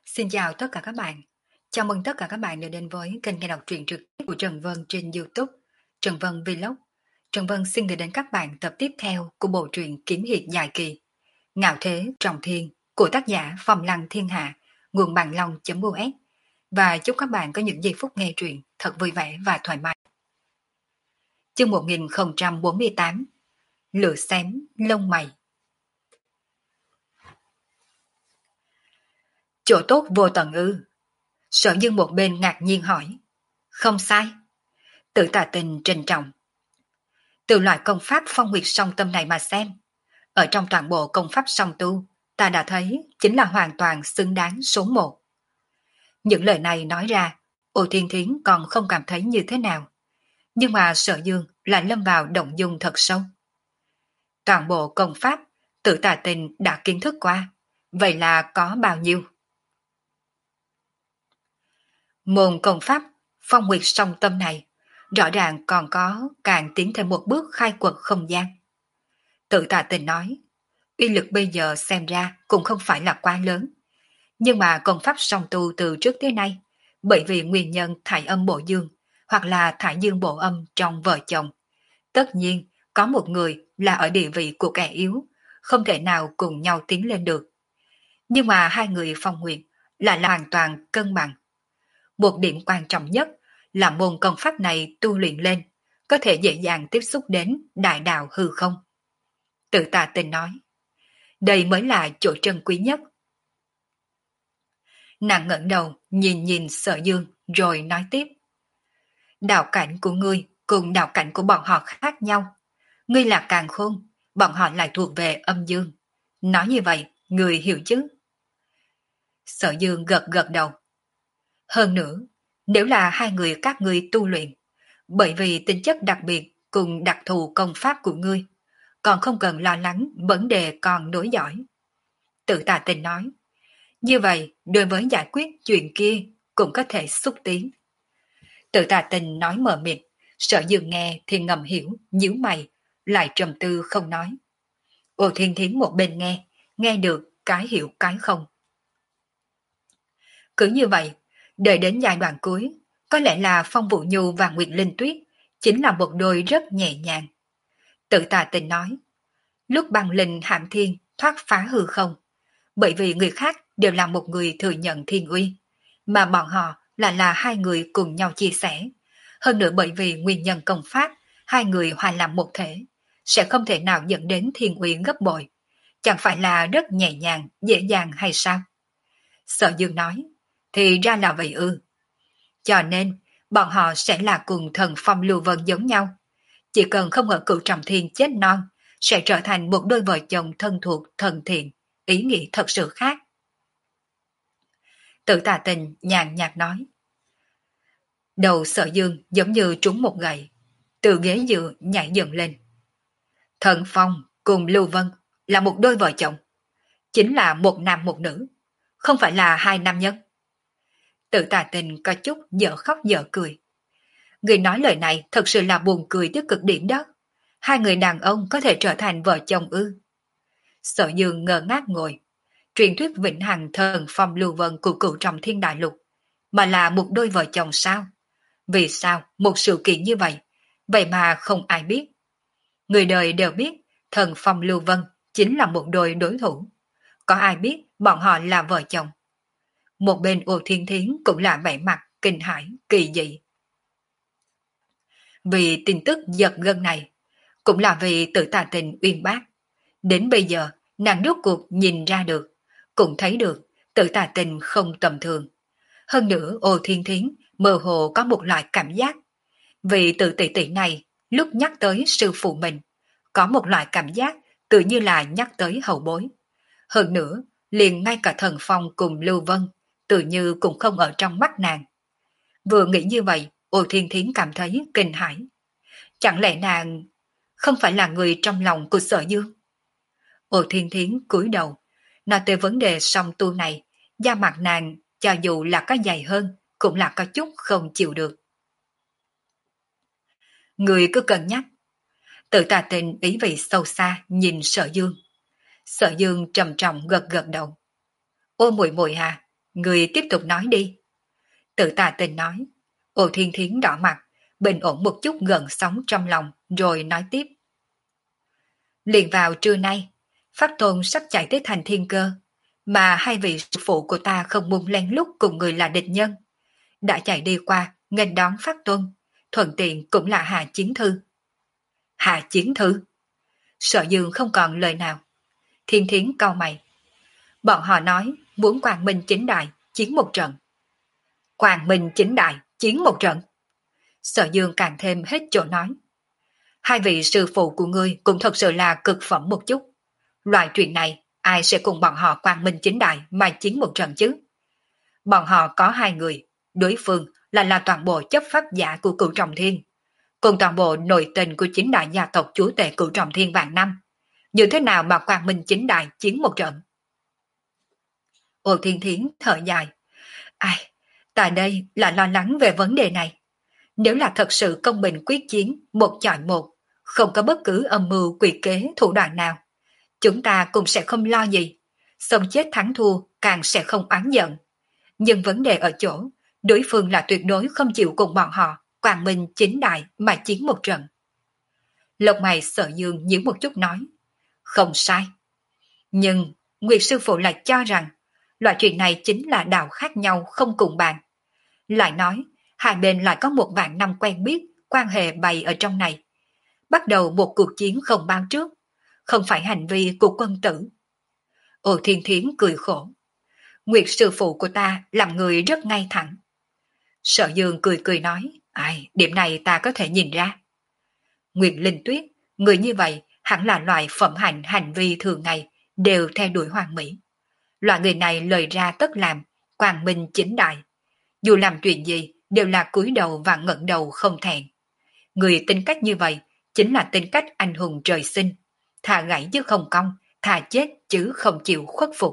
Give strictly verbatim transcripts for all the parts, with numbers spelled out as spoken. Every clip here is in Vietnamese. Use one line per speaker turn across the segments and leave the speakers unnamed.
Xin chào tất cả các bạn. Chào mừng tất cả các bạn đã đến với kênh nghe đọc truyện trực tiếp của Trần Vân trên YouTube, Trần Vân Vlog. Trần Vân xin gửi đến các bạn tập tiếp theo của bộ truyện kiếm hiệp dài kỳ Ngạo Thế Trọng Thiên của tác giả Phong Lăng Thiên Hạ, nguồn bằng long.us. Và chúc các bạn có những giây phút nghe truyện thật vui vẻ và thoải mái. Chương một nghìn không trăm bốn mươi tám, Lửa xém lông mày. Chỗ tốt vô tận ư? Sở Dương một bên ngạc nhiên hỏi. Không sai. Tự Tà Tình trình trọng. Từ loại công pháp phong huyệt song tâm này mà xem, ở trong toàn bộ công pháp song tu, ta đã thấy chính là hoàn toàn xứng đáng số một. Những lời này nói ra, Ô Thiên Thiến còn không cảm thấy như thế nào, nhưng mà Sở Dương lại lâm vào động dung thật sâu. Toàn bộ công pháp, Tự Tà Tình đã kiến thức qua, vậy là có bao nhiêu? Môn công pháp phong huyệt song tâm này rõ ràng còn có càng tiến thêm một bước khai quật không gian. Tự Tà Tình nói, uy lực bây giờ xem ra cũng không phải là quá lớn, nhưng mà công pháp song tu từ trước tới nay, bởi vì nguyên nhân thải âm bộ dương hoặc là thải dương bộ âm trong vợ chồng, tất nhiên có một người là ở địa vị của kẻ yếu, không thể nào cùng nhau tiến lên được. Nhưng mà hai người phong huyệt lại là hoàn toàn cân bằng. Một điểm quan trọng nhất là môn công pháp này tu luyện lên, có thể dễ dàng tiếp xúc đến đại đạo hư không. Tự Tà Tình nói, đây mới là chỗ trân quý nhất. Nàng ngẩng đầu nhìn nhìn Sở Dương rồi nói tiếp. Đạo cảnh của ngươi cùng đạo cảnh của bọn họ khác nhau. Ngươi là càn khôn, bọn họ lại thuộc về âm dương. Nói như vậy, ngươi hiểu chứ? Sở Dương gật gật đầu. Hơn nữa, nếu là hai người các ngươi tu luyện, bởi vì tính chất đặc biệt cùng đặc thù công pháp của ngươi, còn không cần lo lắng vấn đề còn nối dõi. Tự Tà Tình nói, như vậy đối với giải quyết chuyện kia cũng có thể xúc tiến. Tự Tà Tình nói mờ mịt, Sở Dương nghe thì ngầm hiểu, nhíu mày, lại trầm tư không nói. Ô Thiên Thiến một bên nghe, nghe được cái hiểu cái không. Cứ như vậy, đợi đến giai đoạn cuối, có lẽ là Phong Vũ Nhu và Nguyệt Linh Tuyết chính là một đôi rất nhẹ nhàng. Tự Tà Tình nói, lúc băng linh hãm thiên thoát phá hư không, bởi vì người khác đều là một người thừa nhận thiên uy, mà bọn họ lại là hai người cùng nhau chia sẻ. Hơn nữa bởi vì nguyên nhân công pháp, hai người hòa làm một thể, sẽ không thể nào dẫn đến thiên uy gấp bội. Chẳng phải là rất nhẹ nhàng, dễ dàng hay sao? Sở Dương nói, thì ra là vậy ư. Cho nên, bọn họ sẽ là cùng thần Phong Lưu Vân giống nhau. Chỉ cần không ở Cửu Trọng Thiên chết non, sẽ trở thành một đôi vợ chồng thân thuộc thần thiện, ý nghĩ thật sự khác. Tự Tà Tình nhàn nhạt nói. Đầu Sở Dương giống như trúng một gậy, từ ghế dựa nhảy dựng lên. Thần Phong cùng Lưu Vân là một đôi vợ chồng, chính là một nam một nữ, không phải là hai nam nhân. Tự Tà Tình có chút dở khóc dở cười. Người nói lời này thật sự là buồn cười tới cực điểm đó. Hai người đàn ông có thể trở thành vợ chồng ư? Sở Dương ngơ ngác ngồi. Truyền thuyết vĩnh hằng thần Phong Lưu Vân của Cửu Trọng Thiên Đại Lục, mà là một đôi vợ chồng sao? Vì sao một sự kiện như vậy, vậy mà không ai biết? Người đời đều biết thần Phong Lưu Vân chính là một đôi đối thủ. Có ai biết bọn họ là vợ chồng? Một bên Ô Thiên Thiến cũng là vẻ mặt kinh hãi, kỳ dị. Vì tin tức giật gân này, cũng là vì Tự Tà Tình uyên bác. Đến bây giờ, nàng rốt cuộc nhìn ra được, cũng thấy được Tự Tà Tình không tầm thường. Hơn nữa Ô Thiên Thiến mơ hồ có một loại cảm giác. Vì Tự tỷ tỷ này, lúc nhắc tới sư phụ mình, có một loại cảm giác tự như là nhắc tới hậu bối. Hơn nữa, liền ngay cả thần Phong cùng Lưu Vân, tự như cũng không ở trong mắt nàng. Vừa nghĩ như vậy, Ô Thiên Thiến cảm thấy kinh hãi. Chẳng lẽ nàng không phải là người trong lòng của Sở Dương? Ô Thiên Thiến cúi đầu, nói tới vấn đề song tu này, da mặt nàng cho dù là có dày hơn, cũng là có chút không chịu được. Người cứ cân nhắc. Tự Tà Tình ý vị sâu xa nhìn Sở Dương. Sở Dương trầm trọng gật gật đầu. Ô muội muội à, Người tiếp tục nói đi. Tự tà tình nói. Ô Thiên Thiến đỏ mặt, bình ổn một chút gần sóng trong lòng, rồi nói tiếp. Liền vào trưa nay, Pháp Tôn sắp chạy tới thành Thiên Cơ, mà hai vị sư phụ của ta không muốn lén lút cùng người là địch nhân. Đã chạy đi qua, nghênh đón Pháp Tôn, thuận tiện cũng là hạ chiến thư. Hạ chiến thư? Sở Dương không còn lời nào. Thiên Thiến cau mày. Bọn họ nói muốn Quang Minh chính đại, chiến một trận. Quang Minh chính đại, chiến một trận. Sở Dương càng thêm hết chỗ nói. Hai vị sư phụ của ngươi cũng thật sự là cực phẩm một chút. Loại chuyện này, ai sẽ cùng bọn họ Quang Minh chính đại mà chiến một trận chứ? Bọn họ có hai người, đối phương là là toàn bộ chấp pháp giả của Cửu Trọng Thiên, cùng toàn bộ nội tình của chính đại gia tộc chúa tể Cửu Trọng Thiên vạn năm. Như thế nào mà Quang Minh chính đại chiến một trận? Ô Thiên Thiến thở dài. Ai, tại đây là lo lắng về vấn đề này. Nếu là thật sự công bình quyết chiến, một chọi một, không có bất cứ âm mưu quỷ kế thủ đoạn nào, chúng ta cũng sẽ không lo gì. Sống chết thắng thua càng sẽ không oán giận. Nhưng vấn đề ở chỗ, đối phương là tuyệt đối không chịu cùng bọn họ Quang Minh chính đại mà chiến một trận. Lông mày Sở Dương nhíu một chút nói. Không sai. Nhưng Nguyệt sư phụ lại cho rằng loại chuyện này chính là đạo khác nhau không cùng bàn. Lại nói, hai bên lại có một vạn năm quen biết, quan hệ bày ở trong này. Bắt đầu một cuộc chiến không bao trước, không phải hành vi của quân tử. Ô Thiên Thiến cười khổ. Nguyệt sư phụ của ta làm người rất ngay thẳng. Sở Dương cười cười nói, ai, điểm này ta có thể nhìn ra. Nguyệt Linh Tuyết, người như vậy hẳn là loại phẩm hạnh hành vi thường ngày, đều theo đuổi hoàn mỹ. Loại người này lời ra tất làm, quang minh chính đại. Dù làm chuyện gì, đều là cúi đầu và ngẩng đầu không thẹn. Người tính cách như vậy, chính là tính cách anh hùng trời sinh. Thà gãy chứ không cong, thà chết chứ không chịu khuất phục.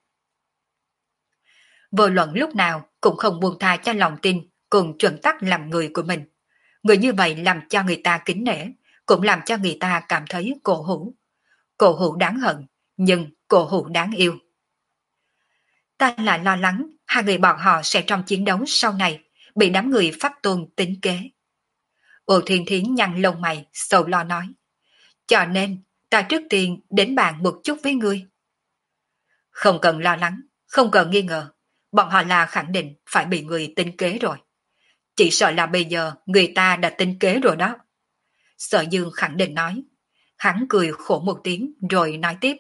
Vô luận lúc nào cũng không buông tha cho lòng tin cùng chuẩn tắc làm người của mình. Người như vậy làm cho người ta kính nể, cũng làm cho người ta cảm thấy cổ hủ. Cổ hủ đáng hận, nhưng cổ hủ đáng yêu. Ta lại lo lắng hai người bọn họ sẽ trong chiến đấu sau này bị đám người Pháp Tôn tính kế. Ô Thiên Thiến nhăn lông mày, sầu lo nói. Cho nên, ta trước tiên đến bàn một chút với ngươi. Không cần lo lắng, không cần nghi ngờ. Bọn họ là khẳng định phải bị người tính kế rồi. Chỉ sợ là bây giờ người ta đã tính kế rồi đó. Sở Dương khẳng định nói. Hắn cười khổ một tiếng rồi nói tiếp.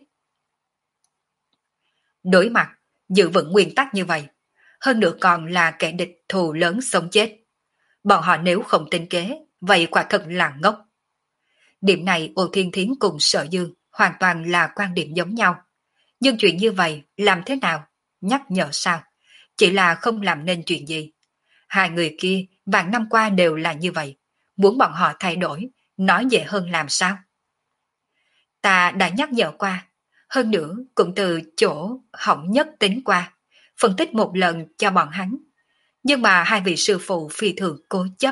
Đối mặt, giữ vững nguyên tắc như vậy. Hơn nữa còn là kẻ địch thù lớn sống chết. Bọn họ nếu không tính kế, vậy quả thật là ngốc. Điểm này Ô Thiên Thiến cùng Sở Dương hoàn toàn là quan điểm giống nhau. Nhưng chuyện như vậy làm thế nào? Nhắc nhở sao? Chỉ là không làm nên chuyện gì. Hai người kia vạn năm qua đều là như vậy. Muốn bọn họ thay đổi, nói dễ hơn làm sao? Ta đã nhắc nhở qua. Hơn nữa cũng từ chỗ hỏng nhất tính qua. Phân tích một lần cho bọn hắn. Nhưng mà hai vị sư phụ phi thường cố chấp.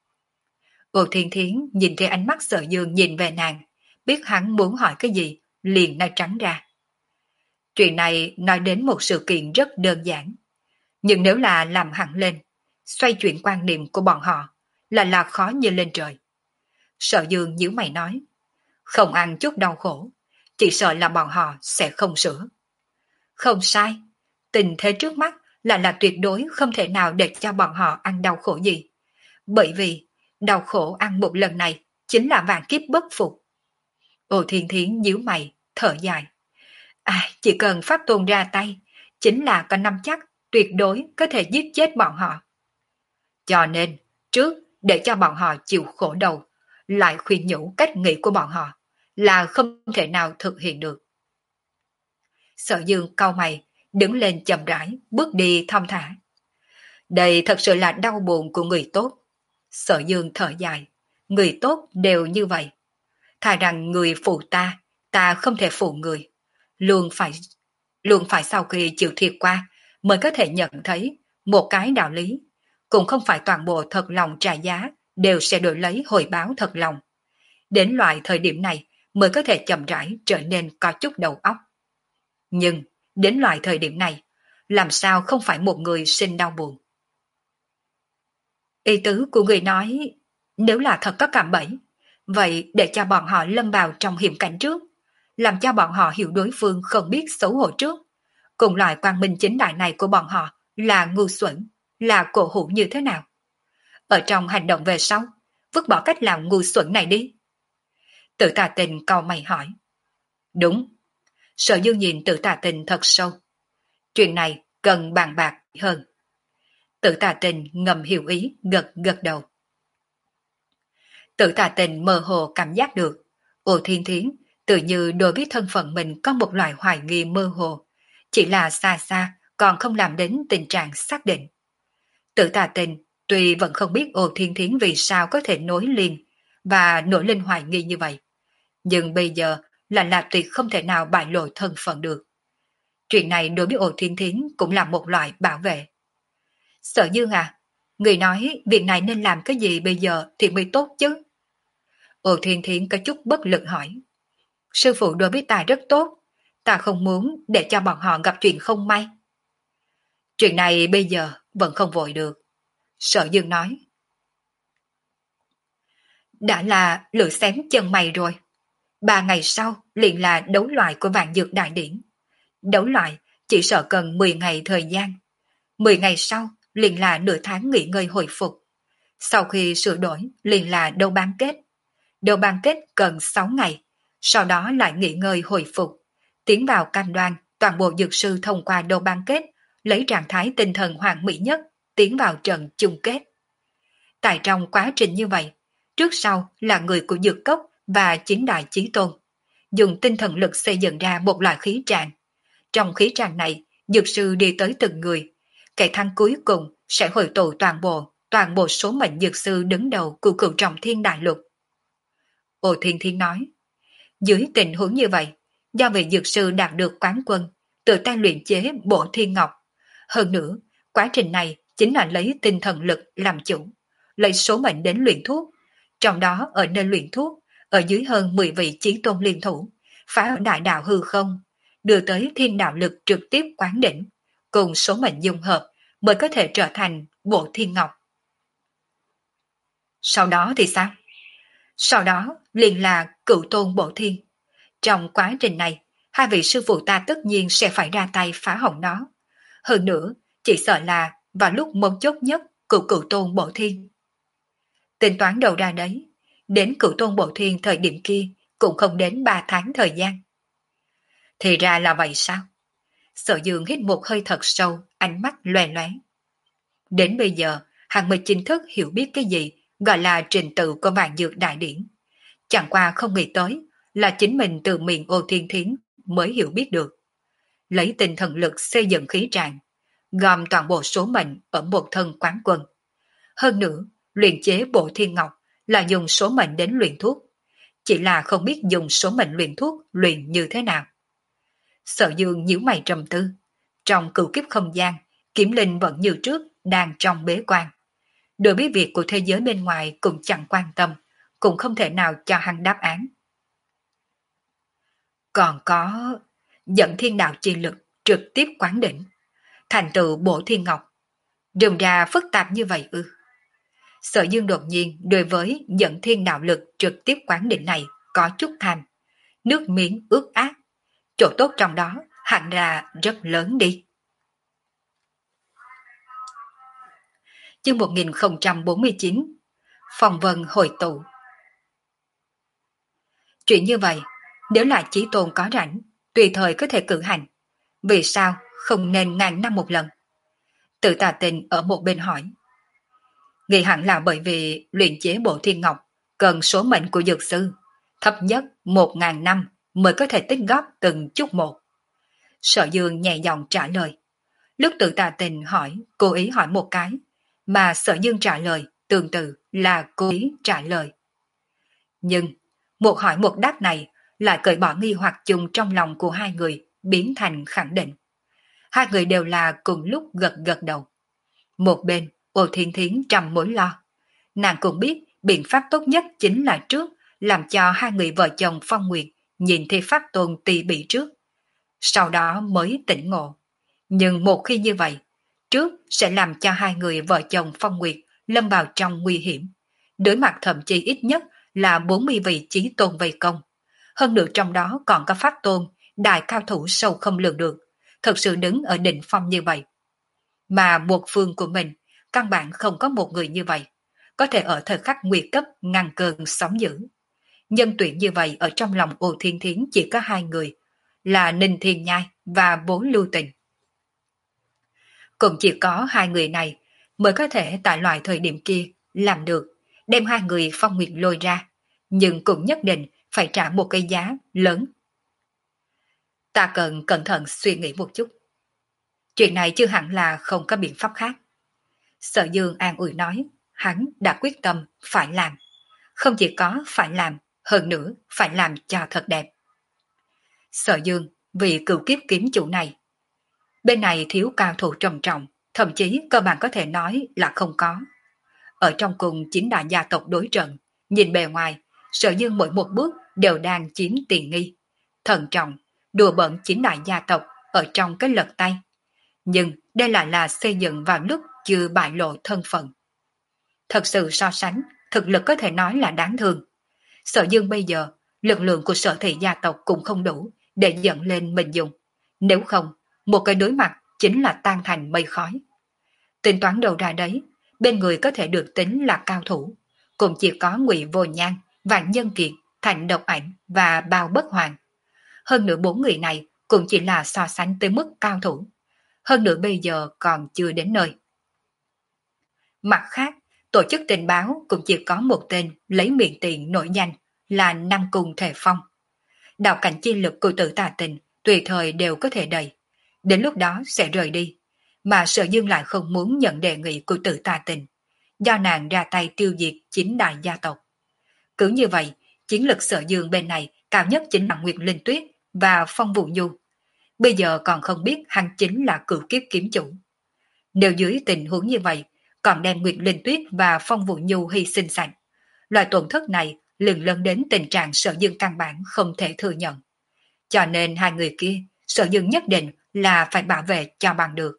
Ô Thiên Thiến nhìn thấy ánh mắt Sở Dương nhìn về nàng. Biết hắn muốn hỏi cái gì, liền nói trắng ra. Chuyện này nói đến một sự kiện rất đơn giản. Nhưng nếu là làm hẳn lên, xoay chuyển quan niệm của bọn họ, là là khó như lên trời. Sở Dương nhíu mày nói, không ăn chút đau khổ, chỉ sợ là bọn họ sẽ không sửa. Không sai, tình thế trước mắt là là tuyệt đối không thể nào để cho bọn họ ăn đau khổ gì. Bởi vì, đau khổ ăn một lần này chính là vạn kiếp bất phục. Ô Thiên Thiến nhíu mày, thở dài. À, chỉ cần Pháp Tôn ra tay, chính là có nắm chắc tuyệt đối có thể giết chết bọn họ. Cho nên, trước để cho bọn họ chịu khổ đầu, lại khuyên nhủ cách nghĩ của bọn họ là không thể nào thực hiện được. Sở Dương cau mày, đứng lên chậm rãi, bước đi thong thả. Đây thật sự là đau buồn của người tốt. Sở Dương thở dài, người tốt đều như vậy. Thà rằng người phụ ta, ta không thể phụ người. Luôn phải, luôn phải sau khi chịu thiệt qua mới có thể nhận thấy một cái đạo lý. Cũng không phải toàn bộ thật lòng trả giá đều sẽ đổi lấy hồi báo thật lòng. Đến loại thời điểm này mới có thể chậm rãi trở nên có chút đầu óc. Nhưng đến loại thời điểm này, làm sao không phải một người sinh đau buồn. Ý tứ của người nói, nếu là thật có cạm bẫy, vậy để cho bọn họ lâm vào trong hiểm cảnh trước, làm cho bọn họ hiểu đối phương không biết xấu hổ trước. Cùng loại quang minh chính đại này của bọn họ là ngu xuẩn, là cổ hủ như thế nào? Ở trong hành động về sau, vứt bỏ cách làm ngu xuẩn này đi. Tử Tà Tình cau mày hỏi. Đúng. Sở Dương nhìn Tử Tà Tình thật sâu. Chuyện này cần bàn bạc hơn. Tử Tà Tình ngầm hiểu ý, gật gật đầu. Tử Tà Tình mơ hồ cảm giác được, Ô Thiên Thiến tự như đối với thân phận mình có một loại hoài nghi mơ hồ, chỉ là xa xa còn không làm đến tình trạng xác định. Tử Tà Tình tuy vẫn không biết Ô Thiên Thiến vì sao có thể nối liền và nổi lên hoài nghi như vậy, nhưng bây giờ là Lạp Tuyệt không thể nào bại lộ thân phận được. Chuyện này đối với Ô Thiên Thiến cũng là một loại bảo vệ. Sở Dương à, người nói việc này nên làm cái gì bây giờ thì mới tốt chứ? Ô Thiên Thiến có chút bất lực hỏi. Sư phụ đối với ta rất tốt, ta không muốn để cho bọn họ gặp chuyện không may. Chuyện này bây giờ vẫn không vội được. Sở Dương nói. Đã là lửa xém chân mày rồi. Ba ngày sau liền là đấu loại của vạn dược đại điển. Đấu loại chỉ sợ cần mười ngày thời gian. mười ngày sau liền là nửa tháng nghỉ ngơi hồi phục. Sau khi sửa đổi liền là đấu bán kết. Đấu bán kết cần sáu ngày, sau đó lại nghỉ ngơi hồi phục. Tiến vào cam đoan toàn bộ dược sư thông qua đấu bán kết, lấy trạng thái tinh thần hoàn mỹ nhất, tiến vào trận chung kết. Tại trong quá trình như vậy, trước sau là người của dược cốc và chính đại chí tôn, dùng tinh thần lực xây dựng ra một loại khí tràng. Trong khí tràng này, dược sư đi tới từng người, kẻ thắng cuối cùng sẽ hội tụ toàn bộ, toàn bộ số mệnh dược sư đứng đầu của cửu trọng thiên đại lục. Ô Thiên Thiên nói, dưới tình huống như vậy, do vị dược sư đạt được quán quân, tự tay luyện chế bộ thiên ngọc. Hơn nữa, quá trình này chính là lấy tinh thần lực làm chủ, lấy số mệnh đến luyện thuốc. Trong đó ở nơi luyện thuốc, ở dưới hơn mười vị chí tôn liên thủ, phá ở đại đạo hư không, đưa tới thiên đạo lực trực tiếp quán đỉnh, cùng số mệnh dung hợp mới có thể trở thành bộ thiên ngọc. Sau đó thì sao? Sau đó liền là cửu tôn bộ thiên. Trong quá trình này, hai vị sư phụ ta tất nhiên sẽ phải ra tay phá hỏng nó. Hơn nữa, chỉ sợ là vào lúc mấu chốt nhất của cửu tôn bộ thiên. Tính toán đầu ra đấy, đến cửu tôn bộ thiên thời điểm kia cũng không đến ba tháng thời gian. Thì ra là vậy sao? Sở Dương hít một hơi thật sâu, ánh mắt loè loé. Đến bây giờ, hắn mới chính thức hiểu biết cái gì gọi là trình tự của vạn dược đại điển. Chẳng qua không nghĩ tới là chính mình từ miệng Ô Thiên Thiến mới hiểu biết được. Lấy tinh thần lực xây dựng khí tràng, gom toàn bộ số mệnh ở một thân quán quân. Hơn nữa, luyện chế bộ thiên ngọc là dùng số mệnh đến luyện thuốc, chỉ là không biết dùng số mệnh luyện thuốc luyện như thế nào. Sở Dương nhíu mày trầm tư. Trong cửu kiếp không gian, Kiếm Linh vẫn như trước đang trong bế quan. Đối với việc của thế giới bên ngoài cũng chẳng quan tâm, cũng không thể nào cho hắn đáp án. Còn có dẫn thiên đạo chi lực trực tiếp quán đỉnh, thành tựu bộ thiên ngọc. Đường ra phức tạp như vậy ư? Sở Dương đột nhiên đối với dẫn thiên đạo lực trực tiếp quán đỉnh này có chút tham, nước miếng ướt át. Chỗ tốt trong đó hẳn là rất lớn đi. Chương một nghìn không trăm bốn mươi chín, Phong vân hội tụ. Chuyện như vậy, nếu là chí tôn có rảnh, tùy thời có thể cử hành. Vì sao không nên ngàn năm một lần? Tự Tà Tình ở một bên hỏi. Nghĩ hẳn là bởi vì luyện chế bộ thiên ngọc cần số mệnh của dược sư, thấp nhất một ngàn năm mới có thể tích góp từng chút một. Sở Dương nhẹ giọng trả lời. Lúc Tự Tà Tình hỏi, cố ý hỏi một cái, mà Sở Dương trả lời tương tự là cố ý trả lời. Nhưng một hỏi một đáp này lại cởi bỏ nghi hoặc chung trong lòng của hai người, biến thành khẳng định. Hai người đều là cùng lúc gật gật đầu. Một bên, Ô Thiên Thiến trầm mối lo. Nàng cũng biết biện pháp tốt nhất chính là trước làm cho hai người vợ chồng Phong Nguyệt nhìn thấy Pháp Tôn tỉ mỉ trước. Sau đó mới tỉnh ngộ. Nhưng một khi như vậy, trước sẽ làm cho hai người vợ chồng Phong Nguyệt lâm vào trong nguy hiểm, đối mặt thậm chí ít nhất là bốn mươi vị chí tôn vây công. Hơn nữa trong đó còn có pháp tôn, đại cao thủ sâu không lường được, thật sự đứng ở đỉnh phong như vậy. Mà một phương của mình, căn bản không có một người như vậy, có thể ở thời khắc nguy cấp ngăn cơn sóng dữ. Nhân tuyển như vậy ở trong lòng Ô Thiên Thiến chỉ có hai người, là Ninh Thiên Nhai và Bố Lưu Tình. Cũng chỉ có hai người này mới có thể tại loại thời điểm kia làm được, đem hai người Phong Nguyệt lôi ra, nhưng cũng nhất định phải trả một cái giá lớn. Ta cần cẩn thận suy nghĩ một chút. Chuyện này chưa hẳn là không có biện pháp khác. Sở Dương an ủi nói, hắn đã quyết tâm phải làm. Không chỉ có phải làm, hơn nữa phải làm cho thật đẹp. Sở Dương vì cựu kiếp kiếm chủ này, bên này thiếu cao thủ trầm trọng, thậm chí cơ bản có thể nói là không có. Ở trong cùng chính đại gia tộc đối trận, nhìn bề ngoài, Sở Dương mỗi một bước đều đang chiếm tiền nghi. Thận trọng, đùa bận chính đại gia tộc ở trong cái lật tay. Nhưng đây lại là xây dựng vào lúc chưa bại lộ thân phận. Thật sự so sánh, thực lực có thể nói là đáng thương. Sở Dương bây giờ, lực lượng của Sở Thị gia tộc cũng không đủ để dẫn lên mình dùng. Nếu không, một cái đối mặt chính là tan thành mây khói. Tính toán đầu ra đấy, bên người có thể được tính là cao thủ, cũng chỉ có Ngụy Vô Nhan, Vạn Nhân Kiệt, Thành Độc Ảnh và Bao Bất Hoàng. Hơn nữa bốn người này cũng chỉ là so sánh tới mức cao thủ. Hơn nữa bây giờ còn chưa đến nơi. Mặt khác, tổ chức tình báo cũng chỉ có một tên lấy miệng tiền nổi danh là Nam Cung Thể Phong. Đạo cảnh chi lực của Tử Tà Tình tùy thời đều có thể đầy. Đến lúc đó sẽ rời đi. Mà Sở Dương lại không muốn nhận đề nghị của Tử Tà Tình, do nàng ra tay tiêu diệt chính đại gia tộc. Cứ như vậy, chiến lực Sở Dương bên này cao nhất chính là Nguyệt Linh Tuyết và Phong Vũ Nhu. Bây giờ còn không biết hắn chính là cửu kiếp kiếm chủ. Nếu dưới tình huống như vậy, còn đem Nguyệt Linh Tuyết và Phong Vũ Nhu hy sinh sạch, loại tổn thất này lừng lân đến tình trạng Sở Dương căn bản không thể thừa nhận. Cho nên hai người kia, Sở Dương nhất định là phải bảo vệ cho bằng được.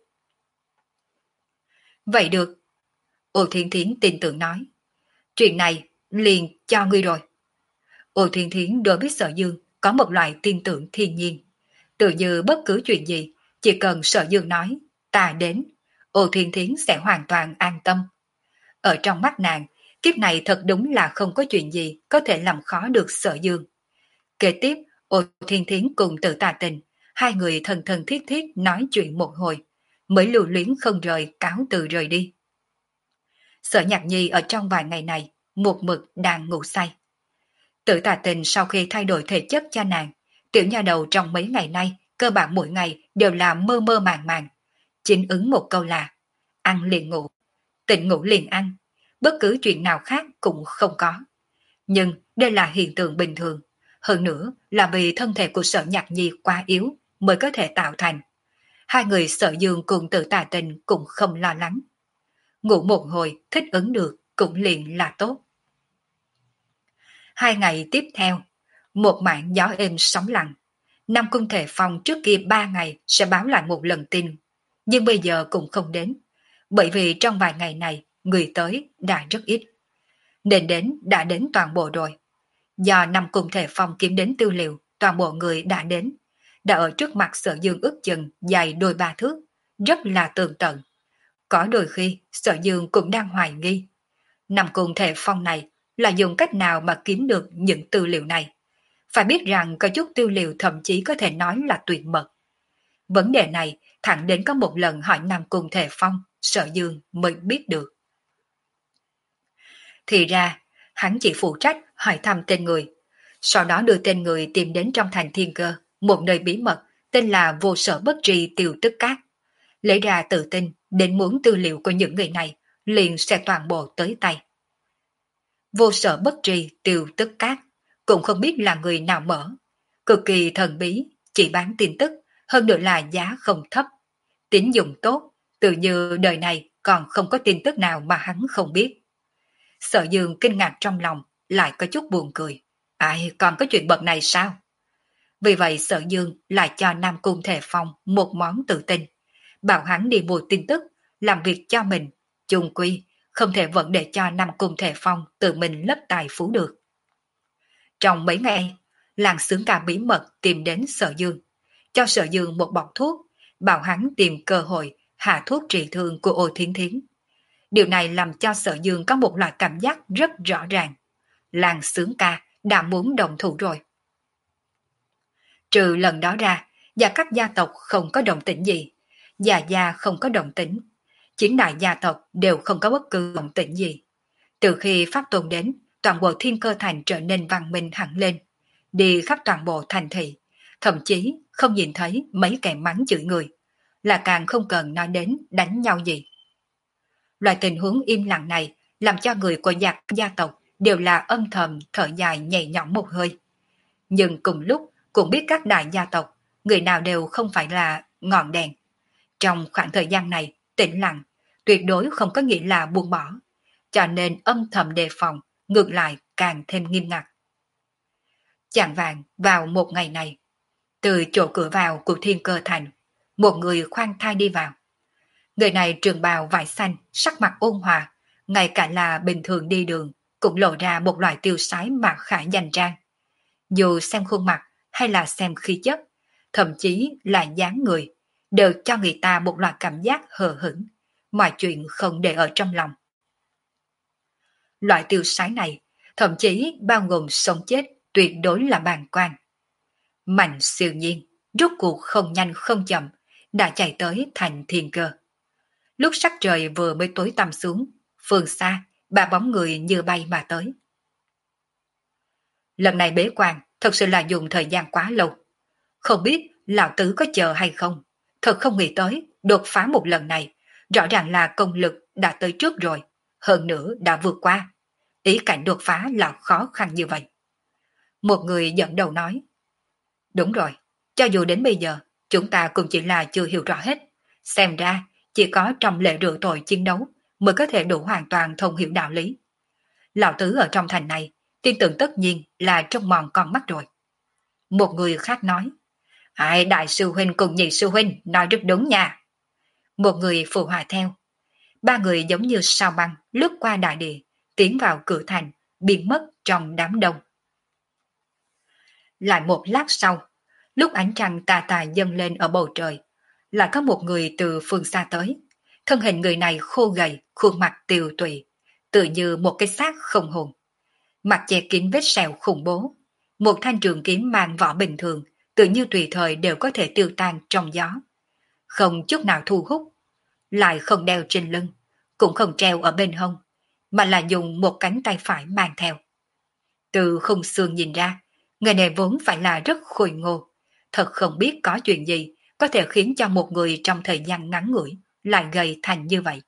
Vậy được. Ô Thiên Thiến tin tưởng nói. Chuyện này liền cho ngươi rồi. Ô Thiên Thiến đối với Sở Dương có một loại tin tưởng thiên nhiên. Tự như bất cứ chuyện gì, chỉ cần Sở Dương nói, ta đến, Ô Thiên Thiến sẽ hoàn toàn an tâm. Ở trong mắt nàng, kiếp này thật đúng là không có chuyện gì có thể làm khó được Sở Dương. Kế tiếp, Ô Thiên Thiến cùng Tử Tà Tình, hai người thân thân thiết thiết nói chuyện một hồi, mới lưu luyến không rời cáo từ rời đi. Sở Nhạc Nhi ở trong vài ngày này, một mực đang ngủ say. Tử Tà Tình sau khi thay đổi thể chất cho nàng, tiểu nha đầu trong mấy ngày nay, cơ bản mỗi ngày đều là mơ mơ màng màng. Chính ứng một câu là, ăn liền ngủ, tỉnh ngủ liền ăn, bất cứ chuyện nào khác cũng không có. Nhưng đây là hiện tượng bình thường, hơn nữa là vì thân thể của Sở Nhạc Nhi quá yếu mới có thể tạo thành. Hai người Sở Dương cùng Tử Tà Tình cũng không lo lắng. Ngủ một hồi thích ứng được cũng liền là tốt. Hai ngày tiếp theo, một mảng gió êm sóng lặng. Nam Cung Thể Phong trước kia ba ngày sẽ báo lại một lần tin, nhưng bây giờ cũng không đến, bởi vì trong vài ngày này người tới đã rất ít. Nên đến đã đến toàn bộ rồi. Do Nam Cung Thể Phong kiếm đến tư liệu, toàn bộ người đã đến, đã ở trước mặt Sở Dương ước chừng dài đôi ba thước, rất là tường tận. Có đôi khi Sở Dương cũng đang hoài nghi, Nam Cung Thể Phong này là dùng cách nào mà kiếm được những tư liệu này. Phải biết rằng có chút tư liệu thậm chí có thể nói là tuyệt mật. Vấn đề này thẳng đến có một lần hỏi Nam Cung Thể Phong, Sở Dương mới biết được. Thì ra, hắn chỉ phụ trách hỏi thăm tên người, sau đó đưa tên người tìm đến trong thành Thiên Cơ, một nơi bí mật tên là Vô Sở Bất Tri Tiêu Tức Các. Lấy ra tự tin đến muốn tư liệu của những người này, liền sẽ toàn bộ tới tay. Vô Sở Bất Tri Tiêu Tức Các cũng không biết là người nào mở, cực kỳ thần bí, chỉ bán tin tức, hơn nữa là giá không thấp. Tín dụng tốt, tự như đời này còn không có tin tức nào mà hắn không biết. Sở Dương kinh ngạc trong lòng, lại có chút buồn cười. Ai, còn có chuyện bậc này sao? Vì vậy Sở Dương lại cho Nam Cung Thể Phong một món tự tin, bảo hắn đi mua tin tức, làm việc cho mình, chung quy, không thể vẫn để cho Nam Cung Thể Phong tự mình lấp tài phú được. Trong mấy ngày, làng xướng ca bí mật tìm đến Sở Dương, cho Sở Dương một bọc thuốc, bảo hắn tìm cơ hội hạ thuốc trị thương của Ô Thiến Thiến. Điều này làm cho Sở Dương có một loại cảm giác rất rõ ràng. Làng xướng ca đã muốn đồng thủ rồi. Trừ lần đó ra, và các gia tộc không có động tĩnh gì, Già Gia không có động tĩnh, chín đại gia tộc đều không có bất cứ động tĩnh gì. Từ khi Pháp Tôn đến, toàn bộ Thiên Cơ Thành trở nên văn minh hẳn lên, đi khắp toàn bộ thành thị, thậm chí không nhìn thấy mấy kẻ mắng chửi người, là càng không cần nói đến đánh nhau gì. Loại tình huống im lặng này làm cho người của giặc gia tộc đều là âm thầm thở dài nhẹ nhõm một hơi. Nhưng cùng lúc cũng biết các đại gia tộc, người nào đều không phải là ngọn đèn. Trong khoảng thời gian này, tĩnh lặng, tuyệt đối không có nghĩa là buông bỏ, cho nên âm thầm đề phòng, ngược lại càng thêm nghiêm ngặt. Chạng vàng vào một ngày này, từ chỗ cửa vào của Thiên Cơ Thành, một người khoan thai đi vào. Người này trường bào vải xanh, sắc mặt ôn hòa, ngay cả là bình thường đi đường, cũng lộ ra một loại tiêu sái mà khả danh trang. Dù xem khuôn mặt hay là xem khí chất, thậm chí là dáng người, đều cho người ta một loại cảm giác hờ hững, mọi chuyện không để ở trong lòng. Loại tiêu sái này, thậm chí bao gồm sống chết, tuyệt đối là bàng quan. Mạnh siêu nhiên, rốt cuộc không nhanh không chậm, đã chạy tới thành Thiên Cơ. Lúc sắc trời vừa mới tối tăm xuống, phương xa, ba bóng người như bay mà tới. Lần này bế quan, thật sự là dùng thời gian quá lâu. Không biết lão tứ có chờ hay không, thật không nghĩ tới, đột phá một lần này, rõ ràng là công lực đã tới trước rồi, hơn nữa đã vượt qua. Ý cảnh đột phá là khó khăn như vậy. Một người dẫn đầu nói, đúng rồi, cho dù đến bây giờ, chúng ta cũng chỉ là chưa hiểu rõ hết. Xem ra, chỉ có trong lễ rửa tội chiến đấu mới có thể đủ hoàn toàn thông hiểu đạo lý. Lão tứ ở trong thành này, tin tưởng tất nhiên là trong mòn con mắt rồi. Một người khác nói, ai đại sư huynh cùng nhị sư huynh nói rất đúng nha. Một người phụ họa theo. Ba người giống như sao băng lướt qua đại địa, tiến vào cửa thành, biến mất trong đám đông. Lại một lát sau, lúc ánh trăng tà tà dâng lên ở bầu trời, lại có một người từ phương xa tới. Thân hình người này khô gầy, khuôn mặt tiều tụy, tự như một cái xác không hồn. Mặt che kín vết sẹo khủng bố, một thanh trường kiếm mang vỏ bình thường, tự như tùy thời đều có thể tiêu tan trong gió. Không chút nào thu hút, lại không đeo trên lưng, cũng không treo ở bên hông, mà là dùng một cánh tay phải mang theo. Từ khung xương nhìn ra, người này vốn phải là rất khôi ngô, thật không biết có chuyện gì có thể khiến cho một người trong thời gian ngắn ngủi lại gầy thành như vậy.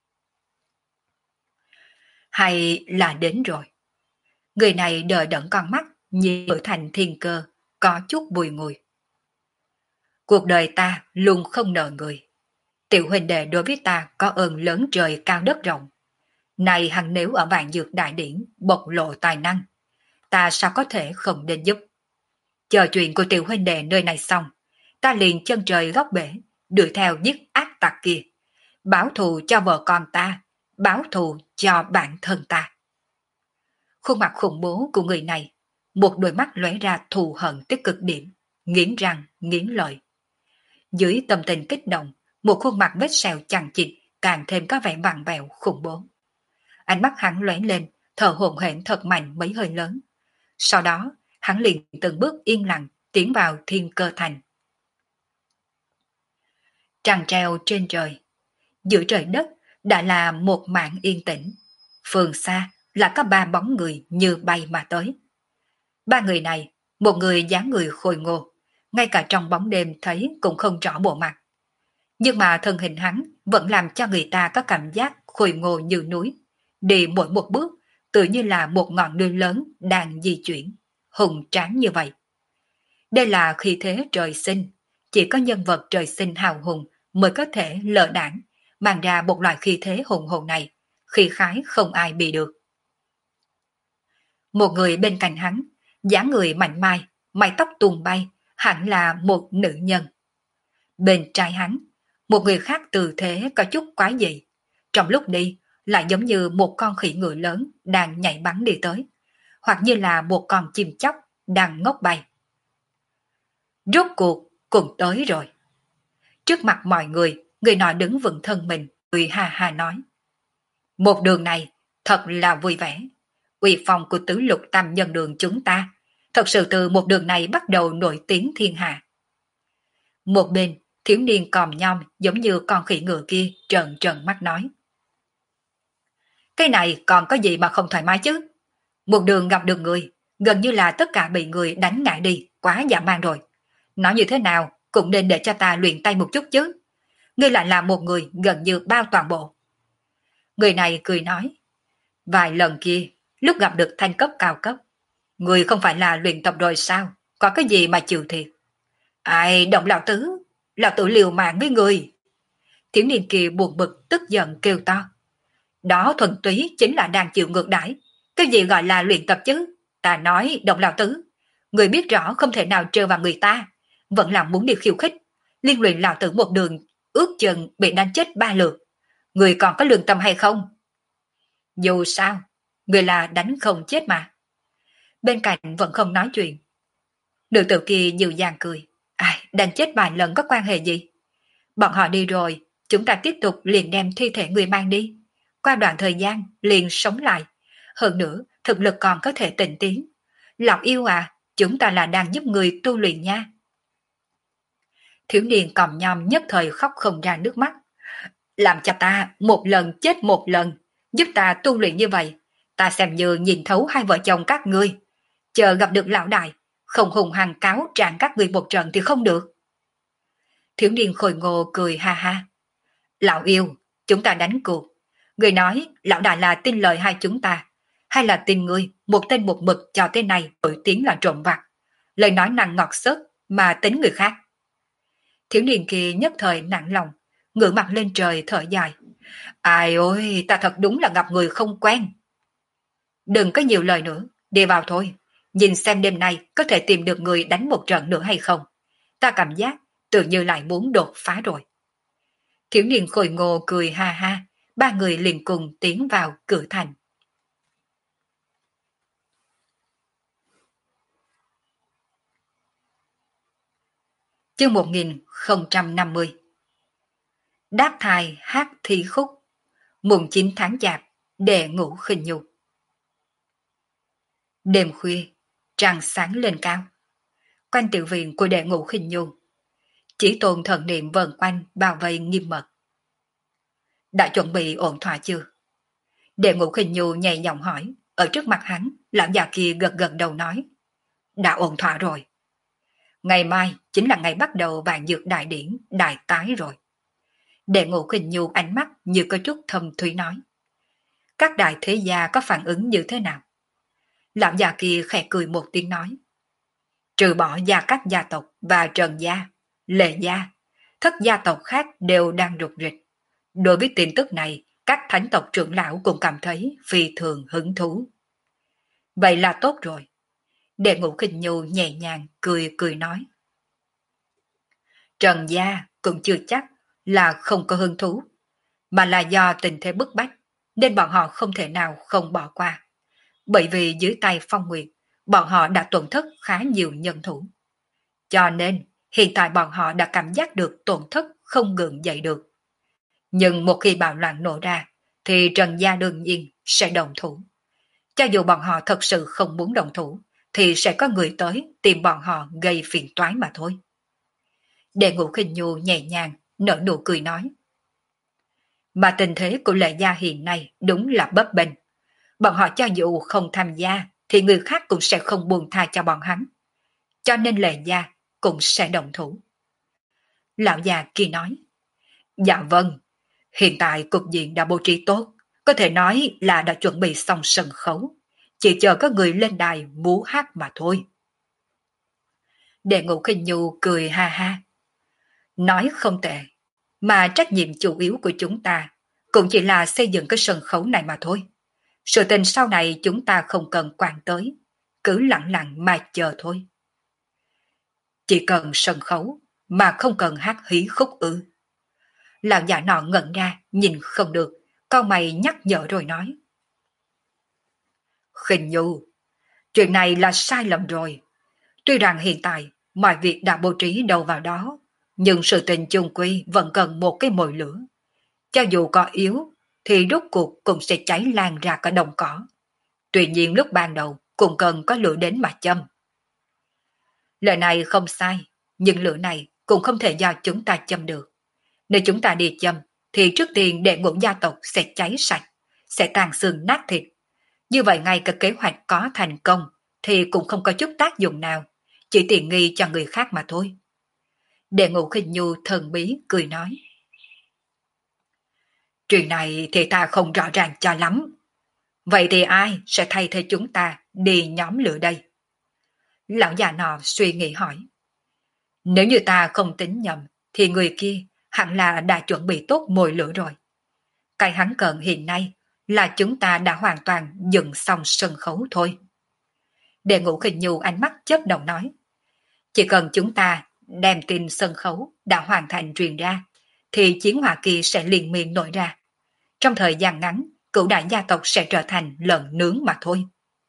Hay là đến rồi. Người này đờ đẫn con mắt, nhìn ở thành Thiên Cơ, có chút bùi ngùi. Cuộc đời ta luôn không nợ người. Tiểu huynh đệ đối với ta có ơn lớn trời cao đất rộng. Này hằng nếu ở vạn dược đại điển bộc lộ tài năng, ta sao có thể không đến giúp. Chờ chuyện của tiểu huynh đệ nơi này xong, ta liền chân trời góc bể, đuổi theo giết ác tặc kia. Báo thù cho vợ con ta, báo thù cho bản thân ta. Khuôn mặt khủng bố của người này, một đôi mắt lóe ra thù hận tới cực điểm, nghiến răng, nghiến lợi. Dưới tâm tình kích động, một khuôn mặt vết sẹo chằng chịt càng thêm có vẻ vặn vẹo khủng bố. Ánh mắt hắn lóe lên, thở hổn hển thật mạnh mấy hơi lớn. Sau đó, hắn liền từng bước yên lặng tiến vào Thiên Cơ Thành. Trăng treo trên trời, giữa trời đất đã là một mảng yên tĩnh. Phương xa là có ba bóng người như bay mà tới. Ba người này, một người dáng người khôi ngô, ngay cả trong bóng đêm thấy cũng không rõ bộ mặt. Nhưng mà thân hình hắn vẫn làm cho người ta có cảm giác khôi ngô như núi, đi mỗi một bước tự như là một ngọn núi lớn đang di chuyển, hùng tráng như vậy. Đây là khí thế trời sinh, chỉ có nhân vật trời sinh hào hùng mới có thể lờ đảng, mang ra một loại khí thế hùng hồn này, khí khái không ai bị được. Một người bên cạnh hắn, dáng người mạnh mai, mái tóc tung bay, hẳn là một nữ nhân. Bên trái hắn, Một người khác tư thế có chút quái dị. Trong lúc đi, lại giống như một con khỉ ngựa lớn đang nhảy bắn đi tới, hoặc như là một con chim chóc đang ngốc bay. Rốt cuộc cũng tới rồi. Trước mặt mọi người, người nọ đứng vững thân mình, cười ha ha nói. Một đường này thật là vui vẻ. Uy phong của tứ lục tam nhân đường chúng ta thật sự từ một đường này bắt đầu nổi tiếng thiên hạ. Một bên, thiếu niên còm nhom giống như con khỉ ngựa kia trợn trợn mắt nói. Cái này còn có gì mà không thoải mái chứ? Một đường gặp được người, gần như là tất cả bị người đánh ngã đi, quá dã man rồi. Nói như thế nào cũng nên để cho ta luyện tay một chút chứ. Ngươi lại là một người gần như bao toàn bộ. Người này cười nói. Vài lần kia, lúc gặp được thanh cấp cao cấp, người không phải là luyện tập rồi sao? Có cái gì mà chịu thiệt? Ai động lão tứ, lão tử liều mạng với người. Thiếu niên kia buồn bực tức giận kêu to. Đó thuần túy chính là đang chịu ngược đãi. Cái gì gọi là luyện tập chứ? Ta nói động lão tứ, người biết rõ không thể nào trêu vào người ta, vẫn là muốn đi khiêu khích, liên luyện lão tử một đường, ước chừng bị đánh chết ba lượt. Người còn có lương tâm hay không? Dù sao, người là đánh không chết mà. Bên cạnh vẫn không nói chuyện. Nữ tử kia dịu dàng cười. Ai, đánh chết vài lần có quan hệ gì? Bọn họ đi rồi, chúng ta tiếp tục liền đem thi thể người mang đi. Qua đoạn thời gian, liền sống lại. Hơn nữa, thực lực còn có thể tịnh tiến. Lão yêu à, chúng ta là đang giúp người tu luyện nha. Thiếu niên còm nhom nhất thời khóc không ra nước mắt. Làm cho ta một lần chết một lần, giúp ta tu luyện như vậy. Ta xem như nhìn thấu hai vợ chồng các ngươi. Chờ gặp được lão đại, không hùng hăng cáo trạng các ngươi một trận thì không được. Thiếu niên khôi ngô cười ha ha. Lão yêu, chúng ta đánh cuộc. Người nói lão đại là tin lời hai chúng ta, hay là tin ngươi một tên một mực cho tên này nổi tiếng là trộm vặt. Lời nói năng ngọt xớt mà tính người khác. Thiếu niên kia nhất thời nặng lòng, ngửa mặt lên trời thở dài. Ai ôi, ta thật đúng là gặp người không quen. Đừng có nhiều lời nữa, đi vào thôi. Nhìn xem đêm nay có thể tìm được người đánh một trận nữa hay không. Ta cảm giác tự như lại muốn đột phá rồi. Thiếu niên khôi ngô cười ha ha, ba người liền cùng tiến vào cửa thành. Chương một nghìn không trăm năm mươi. Đáp thai hát thi khúc, mùng chín tháng chạp, để ngủ khinh nhục. Đêm khuya, trăng sáng lên cao. Quanh tiểu viện của đệ ngũ khinh nhu, chỉ tôn thần niệm vần quanh bao vây nghiêm mật. Đã chuẩn bị ổn thỏa chưa? Đệ ngũ khinh nhu nhẹ giọng hỏi. Ở trước mặt hắn, lão già kia gật gật đầu nói. Đã ổn thỏa rồi. Ngày mai chính là ngày bắt đầu vạn dược đại điển, đại tái rồi. Đệ ngũ khinh nhu ánh mắt như có chút thâm thúy nói. Các đại thế gia có phản ứng như thế nào? Lão già kia khẽ cười một tiếng nói. Trừ bỏ gia các gia tộc và Trần gia, Lệ gia, thất gia tộc khác đều đang rục rịch. Đối với tin tức này, các thánh tộc trưởng lão cũng cảm thấy phi thường hứng thú. Vậy là tốt rồi. Đệ ngũ khinh nhu nhẹ nhàng cười cười nói. Trần gia cũng chưa chắc là không có hứng thú, mà là do tình thế bức bách, nên bọn họ không thể nào không bỏ qua. Bởi vì dưới tay Phong Nguyệt, bọn họ đã tổn thất khá nhiều nhân thủ. Cho nên, hiện tại bọn họ đã cảm giác được tổn thất không gượng dậy được. Nhưng một khi bạo loạn nổ ra, thì Trần gia đương nhiên sẽ đồng thủ. Cho dù bọn họ thật sự không muốn đồng thủ, thì sẽ có người tới tìm bọn họ gây phiền toái mà thôi. Đệ ngũ khinh nhu nhẹ nhàng, nở nụ cười nói. Mà tình thế của Lệ gia hiện nay đúng là bấp bênh. Bọn họ cho dù không tham gia, thì người khác cũng sẽ không buông tha cho bọn hắn. Cho nên Lệ gia cũng sẽ đồng thủ. Lão già kia nói. Dạ vâng, hiện tại cục diện đã bố trí tốt, có thể nói là đã chuẩn bị xong sân khấu, chỉ chờ có người lên đài múa hát mà thôi. Đệ ngũ khinh nhu cười ha ha. Nói không tệ, mà trách nhiệm chủ yếu của chúng ta cũng chỉ là xây dựng cái sân khấu này mà thôi. Sự tình sau này chúng ta không cần quan tới, cứ lặng lặng mà chờ thôi. Chỉ cần sân khấu, mà không cần hát hí khúc ư? Lão già nọ ngẩn ra, nhìn không được, cau mày nhắc nhở rồi nói. Khinh Nhu, chuyện này là sai lầm rồi. Tuy rằng hiện tại mọi việc đã bố trí đầu vào đó, nhưng sự tình chung quy vẫn cần một cái mồi lửa. Cho dù có yếu, thì rốt cuộc cũng sẽ cháy lan ra cả đồng cỏ. Tuy nhiên lúc ban đầu cũng cần có lửa đến mà châm. Lời này không sai, nhưng lửa này cũng không thể do chúng ta châm được. Nếu chúng ta đi châm, thì trước tiên đệ ngũ gia tộc sẽ cháy sạch, sẽ tàn xương nát thịt. Như vậy ngay cả kế hoạch có thành công thì cũng không có chút tác dụng nào, chỉ tiện nghi cho người khác mà thôi. Đệ ngũ Khinh Nhu thần bí cười nói. Chuyện này thì ta không rõ ràng cho lắm. Vậy thì ai sẽ thay thế chúng ta đi nhóm lửa đây? Lão già nọ suy nghĩ hỏi. Nếu như ta không tính nhầm, thì người kia hẳn là đã chuẩn bị tốt mồi lửa rồi. Cái hắn cần hiện nay là chúng ta đã hoàn toàn dựng xong sân khấu thôi. Đệ ngũ Khinh Nhu ánh mắt chớp động nói. Chỉ cần chúng ta đem tin sân khấu đã hoàn thành truyền ra, thì chiến hỏa kia sẽ liền miệng nổi ra. Trong thời gian ngắn, cửu đại gia tộc sẽ trở thành lợn nướng mà thôi.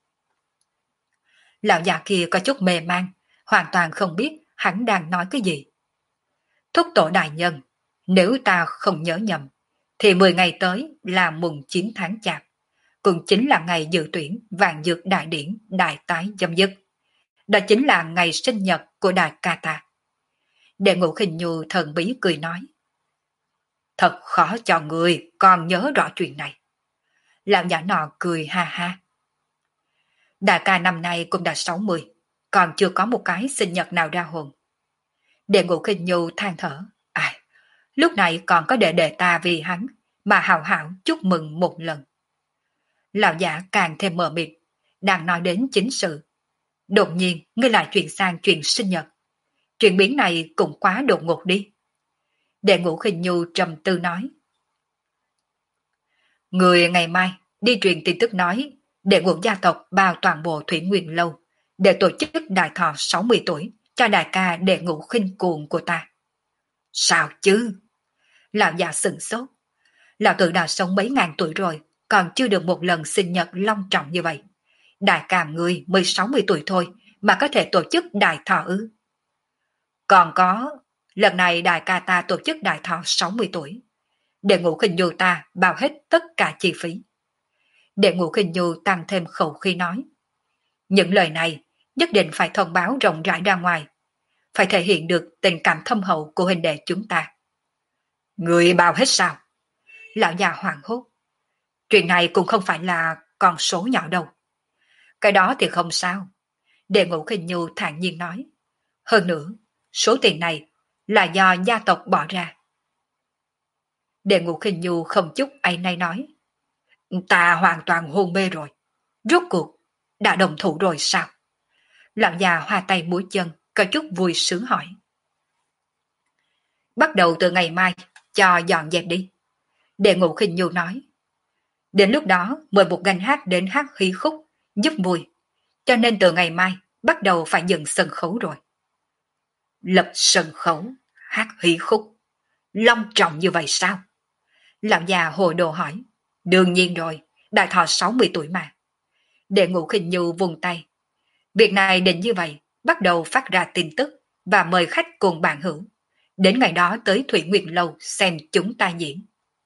Lão già kia có chút mê man, hoàn toàn không biết hắn đang nói cái gì. Thúc tổ đại nhân, nếu ta không nhớ nhầm, thì mười ngày tới là mùng chín tháng chạp, cũng chính là ngày dự tuyển vạn dược đại điển đại tái chấm dứt. Đó chính là ngày sinh nhật của đại ca ta. Đệ ngũ Khinh Nhu thần bí cười nói. Thật khó cho người còn nhớ rõ chuyện này. Lão giả nọ cười ha ha. Đại ca năm nay cũng đã sáu mươi, còn chưa có một cái sinh nhật nào ra hồn. Đệ ngũ Khinh Nhu than thở. Ai, lúc này còn có đệ đệ ta vì hắn mà hào hảo chúc mừng một lần. Lão giả càng thêm mờ mịt, đang nói đến chính sự. Đột nhiên ngươi lại chuyển sang chuyện sinh nhật. Chuyện biến này cũng quá đột ngột đi. Đệ ngũ Khinh Nhu trầm tư nói. Người ngày mai đi truyền tin tức nói đệ ngũ gia tộc bao toàn bộ Thủy Nguyên Lâu để tổ chức đại thọ sáu mươi tuổi cho đại ca đệ ngũ Khinh Cuồng của ta. Sao chứ? Lão già sừng sốt. Lão tử đã sống mấy ngàn tuổi rồi, còn chưa được một lần sinh nhật long trọng như vậy. Đại ca người mới sáu mươi tuổi thôi mà có thể tổ chức đại thọ ư? Còn có, lần này đại ca ta tổ chức đại thọ sáu mươi tuổi. Đệ ngũ Khinh Nhu ta bao hết tất cả chi phí. Đệ ngũ Khinh Nhu tăng thêm khẩu khí nói. Những lời này nhất định phải thông báo rộng rãi ra ngoài, phải thể hiện được tình cảm thâm hậu của huynh đệ chúng ta. Người bao hết sao? Lão già hoảng hốt. Chuyện này cũng không phải là con số nhỏ đâu. Cái đó thì không sao. Đệ ngũ Khinh Nhu thản nhiên nói. Hơn nữa, số tiền này là do gia tộc bỏ ra. Đệ ngũ Khinh Nhu không chút áy náy nói. Ta hoàn toàn hôn mê rồi. Rốt cuộc, đã đồng thủ rồi sao? Lão già hoa tay múa chân, có chút vui sướng hỏi. Bắt đầu từ ngày mai, cho dọn dẹp đi. Đệ ngũ Khinh Nhu nói. Đến lúc đó, mời một gánh hát đến hát hí khúc, giúp vui. Cho nên từ ngày mai, bắt đầu phải dựng sân khấu rồi. Lập sân khấu, hát hí khúc. Long trọng như vậy sao? Lão già hồ đồ hỏi. Đương nhiên rồi, đại thọ sáu mươi tuổi mà. Đệ ngũ Khinh Nhu vùng tay. Việc này định như vậy, bắt đầu phát ra tin tức và mời khách cùng bạn hữu. Đến ngày đó tới Thủy Nguyệt Lâu xem chúng ta diễn.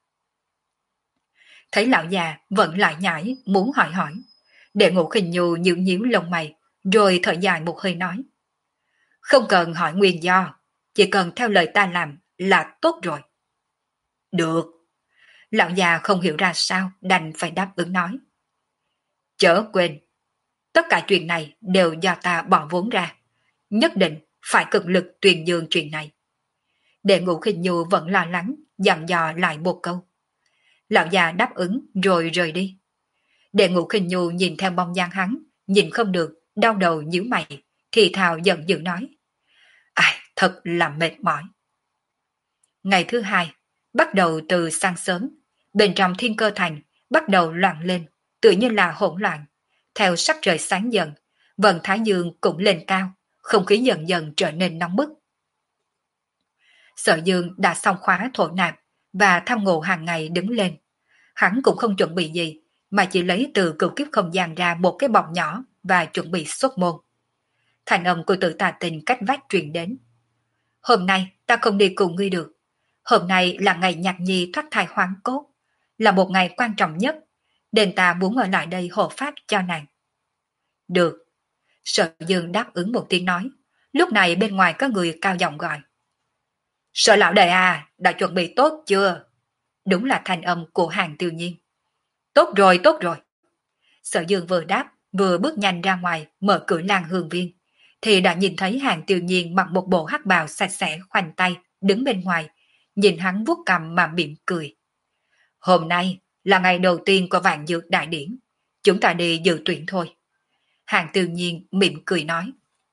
Thấy lão già vẫn lại nhảy muốn hỏi hỏi. Đệ ngũ Khinh Nhu nhíu nhíu lông mày, rồi thở dài một hơi nói. Không cần hỏi nguyên do, chỉ cần theo lời ta làm là tốt rồi. Được. Lão già không hiểu ra sao, đành phải đáp ứng nói. Chớ quên, tất cả chuyện này đều do ta bỏ vốn ra. Nhất định phải cực lực truyền dương chuyện này. Đệ ngũ Khinh Nhu vẫn lo lắng, dặn dò lại một câu. Lão già đáp ứng rồi rời đi. Đệ ngũ Khinh Nhu nhìn theo bóng dáng hắn, nhìn không được, đau đầu nhíu mày, thì thào giận dữ nói. Ai, thật là mệt mỏi. Ngày thứ hai, bắt đầu từ sáng sớm, bên trong Thiên Cơ Thành bắt đầu loạn lên, tự như là hỗn loạn. Theo sắc trời sáng dần, vầng thái dương cũng lên cao, không khí dần dần trở nên nóng bức. Sở Dương đã xong khóa thổ nạp, và tham ngộ hàng ngày đứng lên. Hắn cũng không chuẩn bị gì, mà chỉ lấy từ cửu kiếp không gian ra một cái bọc nhỏ và chuẩn bị xuất môn. Thành âm của Tử Tà Tình cách vách truyền đến. Hôm nay ta không đi cùng ngươi được. Hôm nay là ngày Nhạc Nhi thoát thai hoang cốt, là một ngày quan trọng nhất, nên ta muốn ở lại đây hộ pháp cho nàng. Được. Sở Dương đáp ứng một tiếng nói. Lúc này bên ngoài có người cao giọng gọi. Sở lão đệ à, đã chuẩn bị tốt chưa? Đúng là thanh âm của Hàng Tiêu Nhiên. Tốt rồi, tốt rồi. Sở Dương vừa đáp, vừa bước nhanh ra ngoài mở cửa Lan Hương Viên, thì đã nhìn thấy Hàng Tiêu Nhiên mặc một bộ hắc bào sạch sẽ khoanh tay, đứng bên ngoài, nhìn hắn vuốt cằm mà mỉm cười. Hôm nay là ngày đầu tiên của Vạn Dược Đại Điển, chúng ta đi dự tuyển thôi. Hàng Tiêu Nhiên mỉm cười nói.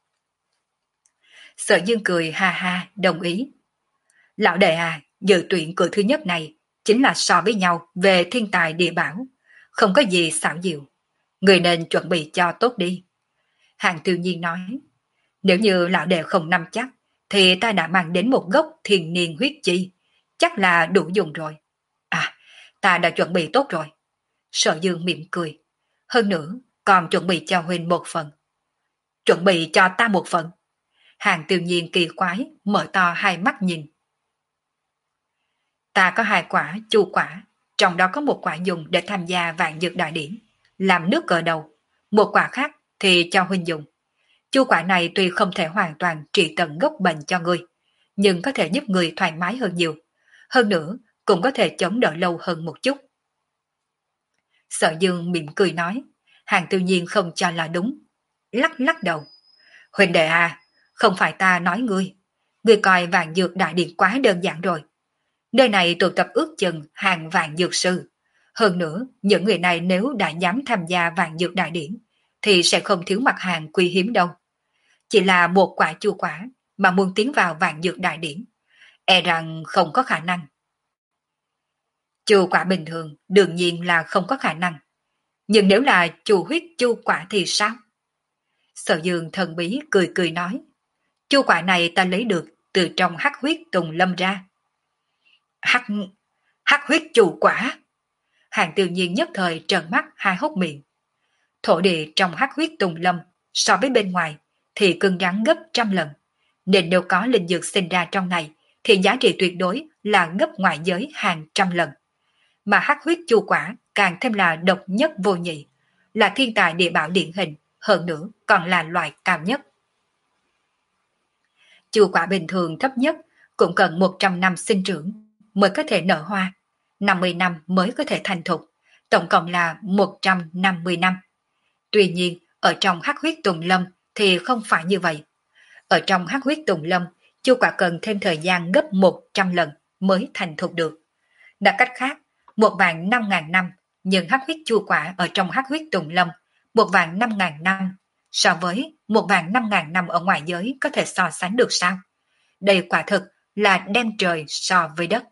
Sở Dương cười ha ha, đồng ý. Lão đệ à, dự tuyển cửa thứ nhất này chính là so với nhau về thiên tài địa bảo, không có gì xảo diệu. Người nên chuẩn bị cho tốt đi. Hàng Tiêu Nhiên nói, nếu như lão đệ không nắm chắc, thì ta đã mang đến một gốc thiên niên huyết chi, chắc là đủ dùng rồi. À, ta đã chuẩn bị tốt rồi. Sở Dương mỉm cười. Hơn nữa, còn chuẩn bị cho huynh một phần. Chuẩn bị cho ta một phần. Hàng Tiêu Nhiên kỳ quái, mở to hai mắt nhìn. Ta có hai quả chu quả, trong đó có một quả dùng để tham gia vạn dược đại điển, làm nước cờ đầu, một quả khác thì cho huynh dùng. Chu quả này tuy không thể hoàn toàn trị tận gốc bệnh cho người, nhưng có thể giúp người thoải mái hơn nhiều. Hơn nữa, cũng có thể chống đỡ lâu hơn một chút. Sở Dương mỉm cười nói, Hàng Tiêu Nhiên không cho là đúng. Lắc lắc đầu. Huỳnh đệ à, không phải ta nói ngươi. Ngươi coi vạn dược đại điển quá đơn giản rồi. Nơi này tụ tập ước chừng hàng vạn dược sư. Hơn nữa, những người này nếu đã dám tham gia vạn dược đại điển, thì sẽ không thiếu mặt hàng quý hiếm đâu. Chỉ là một quả chu quả mà muốn tiến vào vạn dược đại điển, e rằng không có khả năng. Chu quả bình thường đương nhiên là không có khả năng. Nhưng nếu là chu huyết chu quả thì sao? Sở Dương thần bí cười cười nói, chu quả này ta lấy được từ trong hắc huyết tùng lâm ra. Hắc, hắc huyết chu quả. Hàng Tiêu Nhiên nhất thời trợn mắt hai hốc miệng. Thổ địa trong hắc huyết tùng lâm so với bên ngoài thì cứng rắn gấp trăm lần, nên nếu có linh dược sinh ra trong này thì giá trị tuyệt đối là gấp ngoại giới hàng trăm lần. Mà hắc huyết chu quả càng thêm là độc nhất vô nhị, là thiên tài địa bảo điển hình, hơn nữa còn là loại cao nhất. Chu quả bình thường thấp nhất cũng cần một trăm năm sinh trưởng mới có thể nở hoa, năm mươi năm mới có thể thành thục, tổng cộng là một trăm năm mươi năm. Tuy nhiên, ở trong hắc huyết tùng lâm thì không phải như vậy. Ở trong hắc huyết tùng lâm, chu quả cần thêm thời gian gấp một trăm lần mới thành thục được. Nói cách khác, một vạn năm ngàn năm, nhưng hắc huyết chu quả ở trong hắc huyết tùng lâm, một vạn năm ngàn năm, so với một vạn năm ngàn năm ở ngoài giới có thể so sánh được sao? Đây quả thực là đem trời so với đất.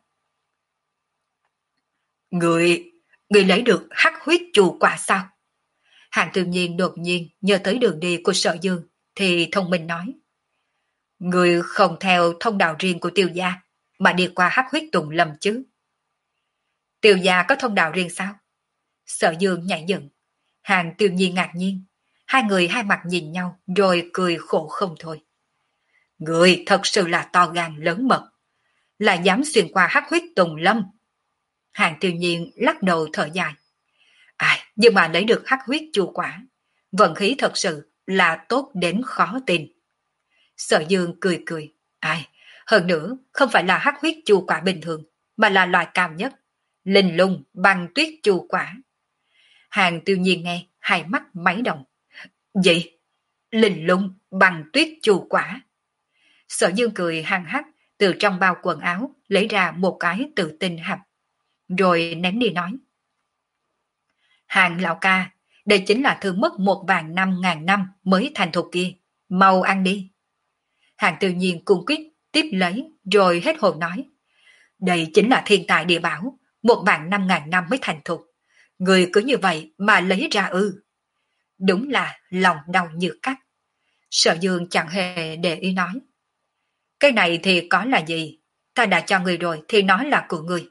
Người, người lấy được hắc huyết chu quả sao? Hàng Tiêu Nhiên đột nhiên nhớ tới đường đi của Sở Dương, thì thông minh nói. Người không theo thông đạo riêng của Tiêu gia, mà đi qua hắc huyết tùng lâm chứ? Tiêu gia có thông đạo riêng sao? Sở Dương nhảy dựng. Hàng Tiêu Nhiên ngạc nhiên. Hai người hai mặt nhìn nhau rồi cười khổ không thôi. Người thật sự là to gan lớn mật, là dám xuyên qua hắc huyết tùng lâm. Hàng Tiêu Nhiên lắc đầu thở dài. Ai, nhưng mà lấy được hắc huyết chu quả, vận khí thật sự là tốt đến khó tin. Sở Dương cười cười. Ai, hơn nữa không phải là hắc huyết chu quả bình thường, mà là loại cao nhất, linh lung băng tuyết chu quả. Hàng Tiêu Nhiên nghe, hai mắt máy động. Gì? Linh lung băng tuyết chu quả? Sở Dương cười hăng hắc, từ trong bao quần áo lấy ra một cái tự tinh hạt, rồi ném đi nói. Hàng lão ca, đây chính là thứ mất một vạn năm ngàn năm mới thành thục kia, mau ăn đi. Hàng Tiêu Nhiên cung quyết tiếp lấy, rồi hết hồn nói. Đây chính là thiên tài địa bảo, một vạn năm ngàn năm mới thành thục. Người cứ như vậy mà lấy ra ư? Đúng là lòng đau như cắt. Sở Dương chẳng hề để ý nói. Cái này thì có là gì? Ta đã cho người rồi thì nói là của người.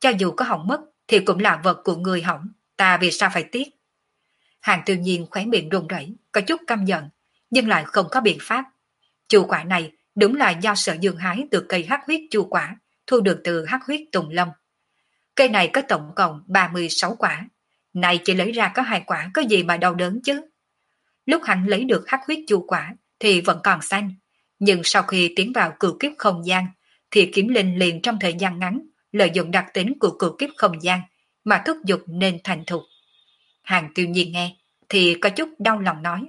cho dù có hỏng mất thì cũng là vật của người hỏng, ta vì sao phải tiếc? Hàng Tiêu Nhiên khóe miệng run rẩy, có chút căm giận, nhưng lại không có biện pháp. Chu quả này đúng là do Sở Dương hái từ cây hắc huyết chu quả, thu được từ hắc huyết tùng lâm. Cây này có tổng cộng ba mươi sáu quả, này chỉ lấy ra có hai quả có gì mà đau đớn chứ. Lúc hắn lấy được hắc huyết chu quả thì vẫn còn xanh, nhưng sau khi tiến vào cửu kiếp không gian thì kiếm linh liền trong thời gian ngắn lợi dụng đặc tính của cửu kiếp không gian mà thúc giục nên thành thục. Hàng Tiêu Nhiên nghe thì có chút đau lòng nói: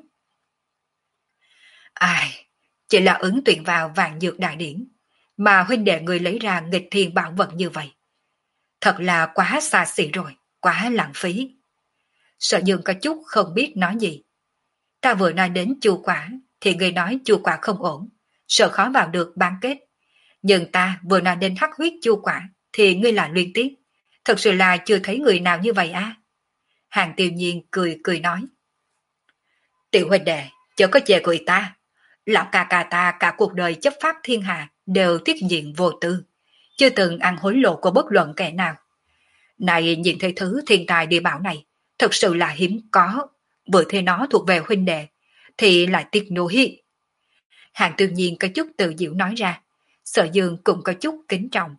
ai, chỉ là ứng tuyển vào vạn dược đại điển mà huynh đệ người lấy ra nghịch thiên bảo vật như vậy, thật là quá xa xỉ rồi, quá lãng phí. Sở Dương có chút không biết nói gì. Ta vừa nói đến chu quả thì người nói chu quả không ổn, sợ khó vào được bán kết. Nhưng ta vừa nói đến hắc huyết chu quả thì ngươi là liên tiếp. Thật sự là chưa thấy người nào như vậy à? Hàng Tiêu Nhiên cười cười nói: tiểu huynh đệ, chớ có chê cười ta. Lão ca ca ta cả cuộc đời chấp pháp thiên hạ đều tiết diện vô tư, chưa từng ăn hối lộ của bất luận kẻ nào. Này nhìn thấy thứ thiên tài địa bảo này, thật sự là hiếm có. Vừa thấy nó thuộc về huynh đệ, thì lại tiếc nuối. Hàng Tiêu Nhiên có chút tự diệu nói ra, Sở Dương cũng có chút kính trọng.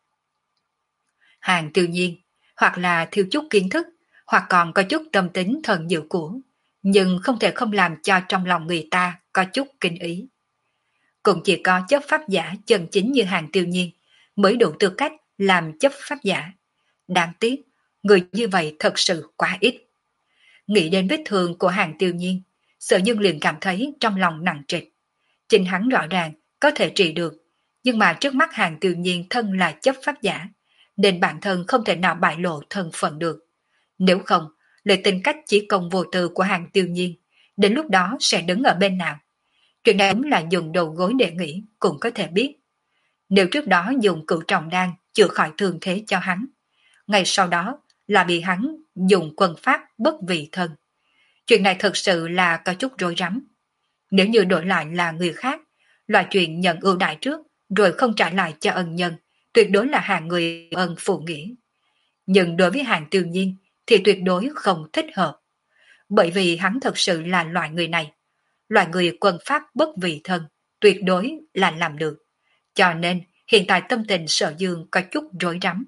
Hàng Tiêu Nhiên, hoặc là thiếu chút kiến thức, hoặc còn có chút tâm tính thần diệu của, nhưng không thể không làm cho trong lòng người ta có chút kinh ý. Cũng chỉ có chấp pháp giả chân chính như Hàng Tiêu Nhiên mới đủ tư cách làm chấp pháp giả. Đáng tiếc, người như vậy thật sự quá ít. Nghĩ đến vết thương của Hàng Tiêu Nhiên, Sở Dương liền cảm thấy trong lòng nặng trịch. Chính hắn rõ ràng có thể trị được, nhưng mà trước mắt Hàng Tiêu Nhiên thân là chấp pháp giả, nên bản thân không thể nào bại lộ thân phận được. Nếu không, lời tính cách chỉ công vô tư của Hàng Tiêu Nhiên, đến lúc đó sẽ đứng ở bên nào? Chuyện này đúng là dùng đầu gối để nghĩ cũng có thể biết. Nếu trước đó dùng cửu trọng đan chữa khỏi thương thế cho hắn, ngày sau đó là bị hắn dùng quân pháp bất vị thân. Chuyện này thật sự là có chút rối rắm. Nếu như đổi lại là người khác, loại chuyện nhận ưu đại trước rồi không trả lại cho ân nhân, tuyệt đối là hàng người ân phụ nghĩa. Nhưng đối với Hàng Tiêu Nhiên thì tuyệt đối không thích hợp. Bởi vì hắn thật sự là loại người này. Loại người quân pháp bất vị thân, tuyệt đối là làm được. Cho nên hiện tại tâm tình Sở Dương có chút rối rắm.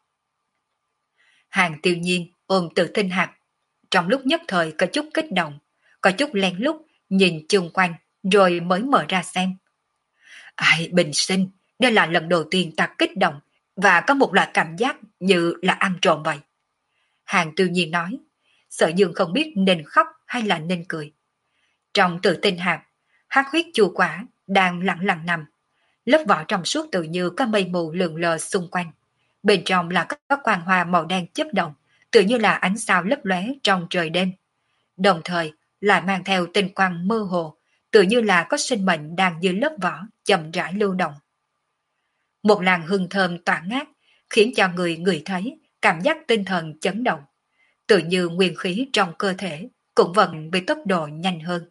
Hàng Tiêu Nhiên ôm Tử Tinh Hạp, trong lúc nhất thời có chút kích động, có chút lén lút nhìn chung quanh rồi mới mở ra xem. Ai bình sinh, đây là lần đầu tiên ta kích động và có một loại cảm giác như là ăn trộm vậy. Hàng Tiêu Nhiên nói, Sở Dương không biết nên khóc hay là nên cười. Trong Tử Tinh Hạp, hắc huyết chu quả đang lặng lặng nằm, lớp vỏ trong suốt tự như có mây mù lượn lờ xung quanh. Bên trong là các quang hoa màu đen chớp động, tự như là ánh sao lấp lóe trong trời đêm. Đồng thời lại mang theo tinh quang mơ hồ, tự như là có sinh mệnh đang dưới lớp vỏ chậm rãi lưu động. Một làn hương thơm tỏa ngát khiến cho người người thấy cảm giác tinh thần chấn động, tự như nguyên khí trong cơ thể cũng vận với tốc độ nhanh hơn.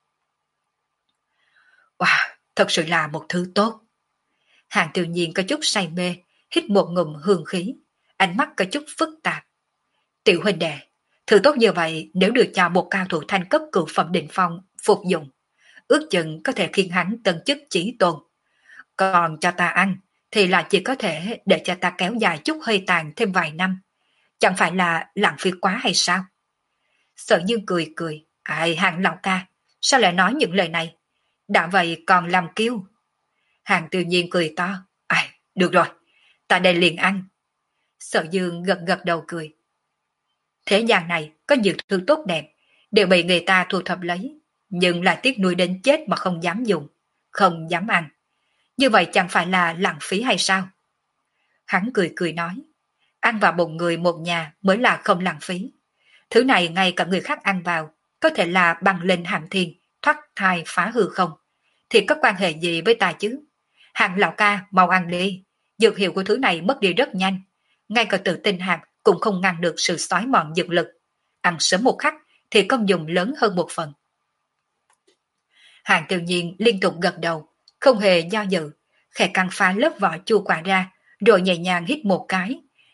Wow, thật sự là một thứ tốt. Hàng Tiêu Nhiên có chút say mê, hít một ngụm hương khí, ánh mắt có chút phức tạp. Tiểu huynh đệ, thứ tốt như vậy nếu được cho một cao thủ thanh cấp cửu phẩm đỉnh phong phục dụng, ước chừng có thể khiến hắn tân chức chí tôn. Còn cho ta ăn thì là chỉ có thể để cho ta kéo dài chút hơi tàn thêm vài năm. Chẳng phải là lãng phí quá hay sao? Sở Dương cười cười, ai Hàng lão ca, sao lại nói những lời này? Đã vậy còn làm kiêu. Hàng Tiêu Nhiên cười to, ai, được rồi, ta đây liền ăn. Sở Dương gật gật đầu cười. Thế gian này có nhiều thứ tốt đẹp, đều bị người ta thu thập lấy, nhưng lại tiếc nuôi đến chết mà không dám dùng, không dám ăn. Như vậy chẳng phải là lãng phí hay sao? Hắn cười cười nói, ăn vào bụng người một nhà mới là không lãng phí. Thứ này ngay cả người khác ăn vào, có thể là băng lên hàm thiên, thoát thai phá hư không, thì có quan hệ gì với ta chứ? Hàng lão ca mau ăn đi, dược hiệu của thứ này mất đi rất nhanh, ngay cả Tử Tinh Hạp cũng không ngăn được sự xói mòn dược lực. Ăn sớm một khắc thì công dụng lớn hơn một phần. Hàng Tiêu Nhiên liên tục gật đầu, không hề do dự, khẽ căng phá lớp vỏ chua quả ra, rồi nhẹ nhàng hít một cái,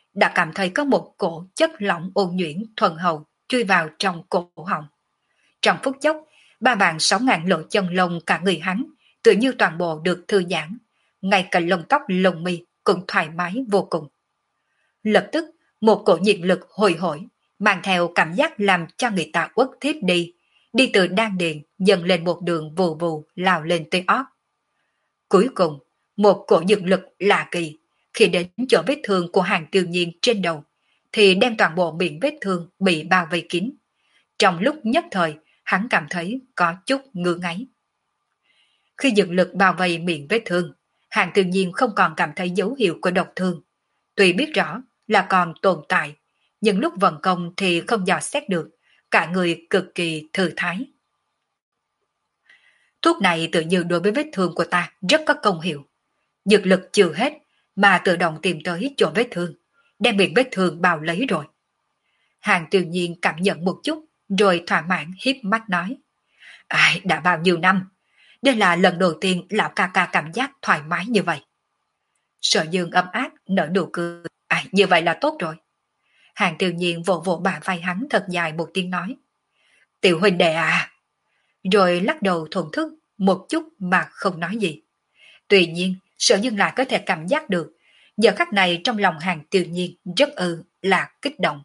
đã cảm thấy có một cổ chất lỏng ôn nhuyễn thuần hậu chui vào trong cổ họng. Trong phút chốc, ba vạn sáu ngàn lỗ chân lông cả người hắn tự như toàn bộ được thư giãn, ngay cả lông tóc lông mi cũng thoải mái vô cùng. Lập tức, một cổ nhiệt lực hồi hổi, mang theo cảm giác làm cho người ta uất thiếp đi, đi từ đan điền dần lên một đường vù vù lao lên tới óc. Cuối cùng, một cổ dược lực lạ kỳ, khi đến chỗ vết thương của Hàng Tiêu Nhiên trên đầu, thì đem toàn bộ miệng vết thương bị bao vây kín. Trong lúc nhất thời, hắn cảm thấy có chút ngứa ngáy. Khi dược lực bao vây miệng vết thương, Hàng Tiêu Nhiên không còn cảm thấy dấu hiệu của độc thương. Tuy biết rõ là còn tồn tại, nhưng lúc vận công thì không dò xét được, cả người cực kỳ thư thái. Thuốc này tự như đối với vết thương của ta rất có công hiệu. Dược lực chưa hết mà tự động tìm tới chỗ vết thương, đem miệng vết thương bao lấy rồi. Hàng Tiêu Nhiên cảm nhận một chút, rồi thỏa mãn híp mắt nói. Ai, đã bao nhiêu năm, đây là lần đầu tiên lão ca ca cảm giác thoải mái như vậy. Sở Dương ấm áp nở nụ cười. Ai, như vậy là tốt rồi. Hàng Tiêu Nhiên vỗ vỗ bả vai hắn thật dài một tiếng nói. Tiểu huynh đệ à. Rồi lắc đầu thổn thức một chút mà không nói gì. Tuy nhiên, Sở Dương lại có thể cảm giác được, giờ khắc này trong lòng Hàng Tiêu Nhiên rất ư là kích động.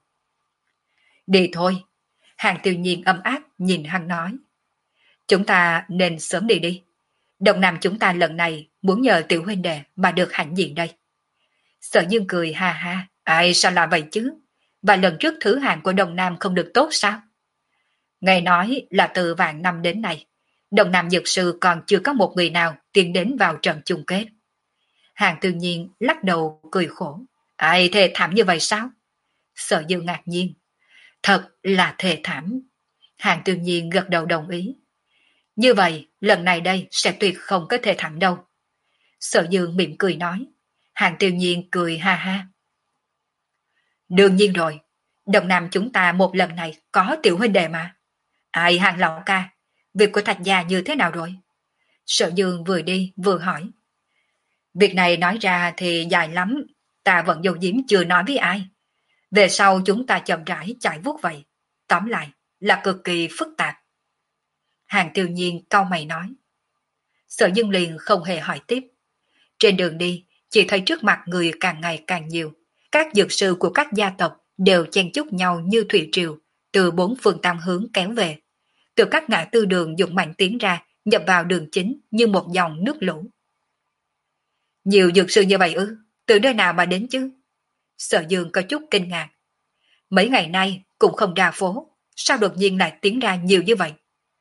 Đi thôi. Hàng Tiêu Nhiên ấm áp nhìn hắn nói. Chúng ta nên sớm đi đi. Đồng Nam chúng ta lần này muốn nhờ tiểu huynh đệ mà được hãnh diện đây. Sở Dương cười ha ha. Ai sao là vậy chứ? Và lần trước thứ hạng của Đồng Nam không được tốt sao? Nghe nói là từ vạn năm đến nay, Đồng Nam Dược Sư còn chưa có một người nào tiến đến vào trận chung kết. Hàng Tiêu Nhiên lắc đầu cười khổ. Ai thề thảm như vậy sao? Sở Dương ngạc nhiên. Thật là thề thảm. Hàng Tiêu Nhiên gật đầu đồng ý. Như vậy, lần này đây sẽ tuyệt không có thề thảm đâu. Sở Dương mỉm cười nói. Hàng Tiêu Nhiên cười ha ha. Đương nhiên rồi, Đồng Nam chúng ta một lần này có tiểu huynh đệ mà. Ai Hàng lão ca, việc của Thạch gia như thế nào rồi? Sở Dương vừa đi vừa hỏi. Việc này nói ra thì dài lắm, ta vẫn dầu diếm chưa nói với ai. Về sau chúng ta chậm rãi chạy vuốt vậy. Tóm lại là cực kỳ phức tạp. Hàng Tiêu Nhiên cau mày nói. Sở Dương liền không hề hỏi tiếp. Trên đường đi, chỉ thấy trước mặt người càng ngày càng nhiều. Các dược sư của các gia tộc đều chen chúc nhau như thủy triều, từ bốn phương tam hướng kéo về. Từ các ngã tư đường dùng mạnh tiến ra, nhập vào đường chính như một dòng nước lũ. Nhiều dược sư như vậy ư? Từ nơi nào mà đến chứ? Sở Dương có chút kinh ngạc. Mấy ngày nay cũng không ra phố, sao đột nhiên lại tiến ra nhiều như vậy?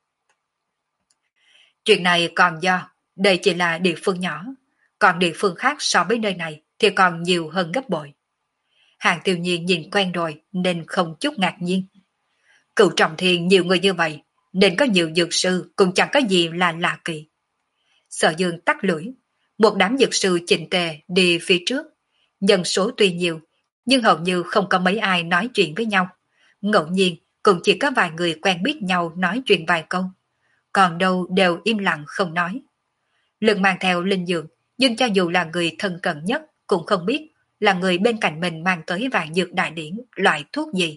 Chuyện này còn do, đây chỉ là địa phương nhỏ, còn địa phương khác so với nơi này thì còn nhiều hơn gấp bội. Hàng Tiêu Nhiên nhìn quen rồi nên không chút ngạc nhiên. Cựu Trọng Thiên nhiều người như vậy, nên có nhiều dược sư cũng chẳng có gì là lạ kỳ. Sở Dương tắt lưỡi, một đám dược sư chỉnh tề đi phía trước. Nhân số tuy nhiều, nhưng hầu như không có mấy ai nói chuyện với nhau. Ngẫu nhiên cũng chỉ có vài người quen biết nhau nói chuyện vài câu. Còn đâu đều im lặng không nói. Lần mang theo linh dược, nhưng cho dù là người thân cận nhất cũng không biết là người bên cạnh mình mang tới vài dược đại điển loại thuốc gì.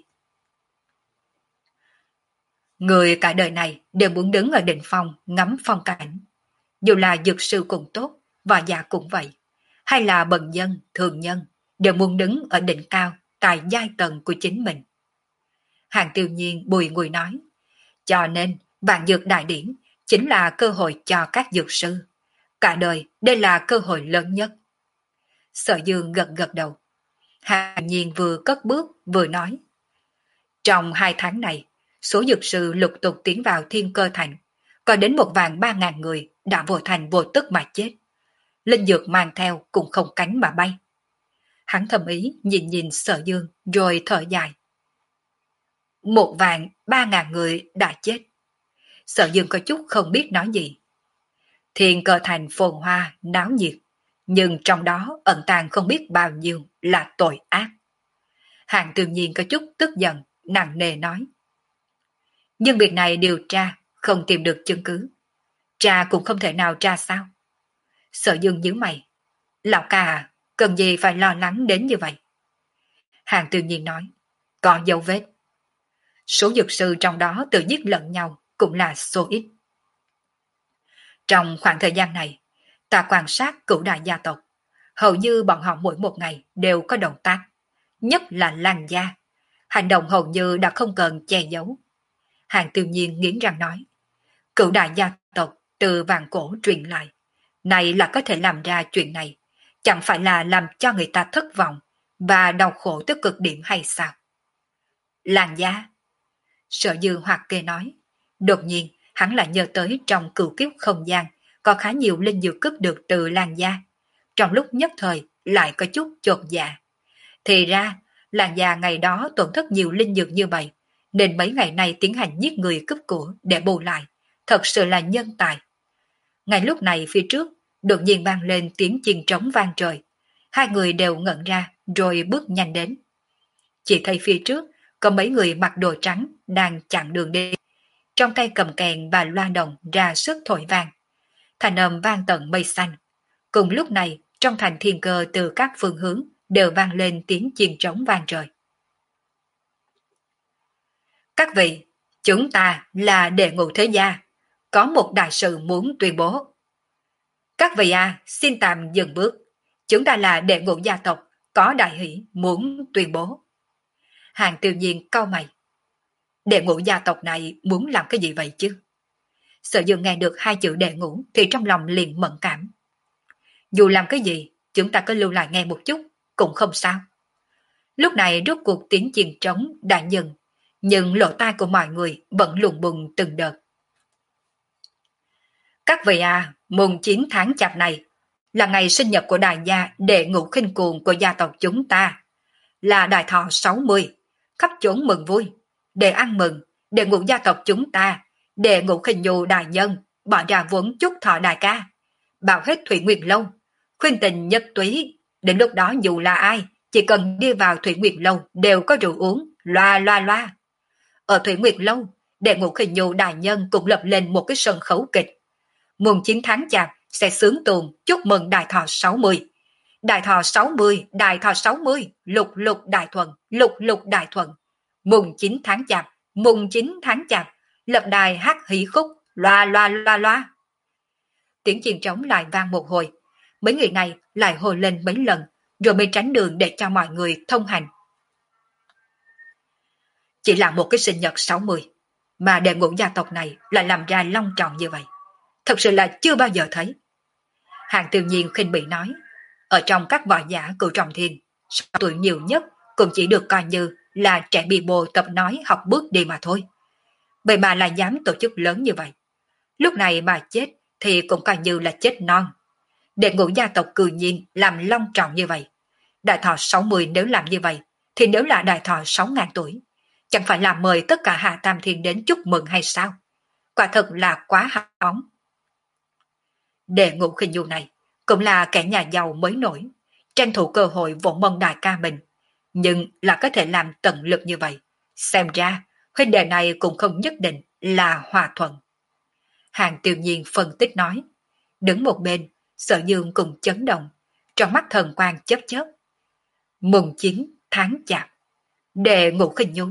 Người cả đời này đều muốn đứng ở đỉnh phong ngắm phong cảnh. Dù là dược sư cũng tốt, võ giả cũng vậy. Hay là bần dân, thường nhân, đều muốn đứng ở đỉnh cao tại giai tầng của chính mình. Hàng Tiêu Nhiên bùi ngùi nói. Cho nên, vạn dược đại điển chính là cơ hội cho các dược sư. Cả đời, đây là cơ hội lớn nhất. Sở Dương gật gật đầu. Hàng Nhiên vừa cất bước vừa nói. Trong hai tháng này, số dược sư lục tục tiến vào Thiên Cơ Thành, có đến một vạn ba ngàn người đã vô thành vô tức mà chết. Linh dược mang theo cũng không cánh mà bay. Hắn thầm ý nhìn nhìn Sở Dương rồi thở dài. Một vạn ba ngàn người đã chết. Sở Dương có chút không biết nói gì. Thiên Cơ Thành phồn hoa, náo nhiệt, nhưng trong đó ẩn tàng không biết bao nhiêu là tội ác. Hàng Tiêu Nhiên có chút tức giận, nặng nề nói. Nhưng việc này điều tra, không tìm được chứng cứ. Tra cũng không thể nào tra sao? Sở Dương nhíu mày. Lão ca à, cần gì phải lo lắng đến như vậy? Hàng Tiêu Nhiên nói, có dấu vết. Số dược sư trong đó tự giết lẫn nhau cũng là số ít. Trong khoảng thời gian này, ta quan sát cửu đại gia tộc, hầu như bọn họ mỗi một ngày đều có động tác, nhất là Lan gia. Hành động hầu như đã không cần che giấu. Hàng Tiêu Nhiên nghiến răng nói, cửu đại gia tộc từ vạn cổ truyền lại, này là có thể làm ra chuyện này, chẳng phải là làm cho người ta thất vọng và đau khổ tới cực điểm hay sao? Lan gia. Sở Dương hoặc kê nói, đột nhiên hắn lại nhớ tới trong cửu kiếp không gian có khá nhiều linh dược cướp được từ Lan gia. Trong lúc nhất thời lại có chút chột dạ. Thì ra, Lan gia ngày đó tổn thất nhiều linh dược như vậy, nên mấy ngày nay tiến hành giết người cướp của để bù lại, thật sự là nhân tài. Ngay lúc này phía trước, đột nhiên vang lên tiếng chiên trống vang trời. Hai người đều ngẩn ra rồi bước nhanh đến. Chỉ thấy phía trước có mấy người mặc đồ trắng đang chặn đường đi. Trong tay cầm kèn và loa đồng ra sức thổi vang. Thành âm vang tận mây xanh. Cùng lúc này, trong thành thiên cơ từ các phương hướng đều vang lên tiếng chiên trống vang trời. Các vị, chúng ta là đệ ngũ thế gia, có một đại sự muốn tuyên bố. Các vị à, xin tạm dừng bước. Chúng ta là đệ ngũ gia tộc, có đại hỷ muốn tuyên bố. Hàng Tiêu Nhiên cau mày. Đệ ngũ gia tộc này muốn làm cái gì vậy chứ? Sở Dương nghe được hai chữ đệ ngũ thì trong lòng liền mẫn cảm. Dù làm cái gì, chúng ta cứ lưu lại nghe một chút, cũng không sao. Lúc này rốt cuộc tiếng chiên trống đã dừng, nhưng lỗ tai của mọi người vẫn lùng bùng từng đợt. Các vị à, mùng chín tháng chạp này là ngày sinh nhật của đại gia đệ ngũ khinh cuồng của gia tộc chúng ta, là đại thọ sáu mươi, khắp chốn mừng vui, để ăn mừng, đệ ngũ gia tộc chúng ta, đệ ngũ khinh nhu đại nhân, bỏ ra vốn chúc thọ đại ca, bảo hết Thủy Nguyệt Lâu, khuyên tình nhất túy, đến lúc đó dù là ai, chỉ cần đi vào Thủy Nguyệt Lâu đều có rượu uống, loa loa loa. Ở Thủy Nguyệt Lâu, đệ ngũ khinh nhu đại nhân cũng lập lên một cái sân khấu kịch. Mùng chín tháng chạp sẽ xướng tuồng chúc mừng đại thọ sáu mươi. Đại thọ sáu mươi, đại thọ sáu mươi, lục lục đại thuận, lục lục đại thuận. Mùng chín tháng chạp, mùng chín tháng chạp, lập đài hát hỷ khúc, loa loa loa loa. Tiếng chiên trống lại vang một hồi, mấy người này lại hồi lên mấy lần, rồi mới tránh đường để cho mọi người thông hành. Chỉ là một cái sinh nhật sáu mươi, mà đệ ngũ gia tộc này lại làm ra long trọng như vậy. Thật sự là chưa bao giờ thấy. Hàng Tiêu Nhiên khinh bỉ nói, ở trong các võ giả cửu trọng thiên, tuổi nhiều nhất cũng chỉ được coi như là trẻ bị bồ tập nói học bước đi mà thôi. Vậy mà là dám tổ chức lớn như vậy. Lúc này mà chết thì cũng coi như là chết non. Đệ ngũ gia tộc cư nhiên làm long trọng như vậy. Đại thọ sáu mươi nếu làm như vậy, thì nếu là đại thọ sáu ngàn tuổi, chẳng phải là mời tất cả Hạ Tam Thiên đến chúc mừng hay sao? Quả thật là quá hào phóng. Đệ ngũ khinh nhu này cũng là kẻ nhà giàu mới nổi, tranh thủ cơ hội vỗ mông đại ca mình, nhưng là có thể làm tận lực như vậy. Xem ra, huynh đệ này cũng không nhất định là hòa thuận. Hàng Tiêu Nhiên phân tích nói, đứng một bên, Sở Dương cùng chấn động, trong mắt thần quang chớp chớp. Mùng chín tháng chạp, đệ ngũ khinh nhu.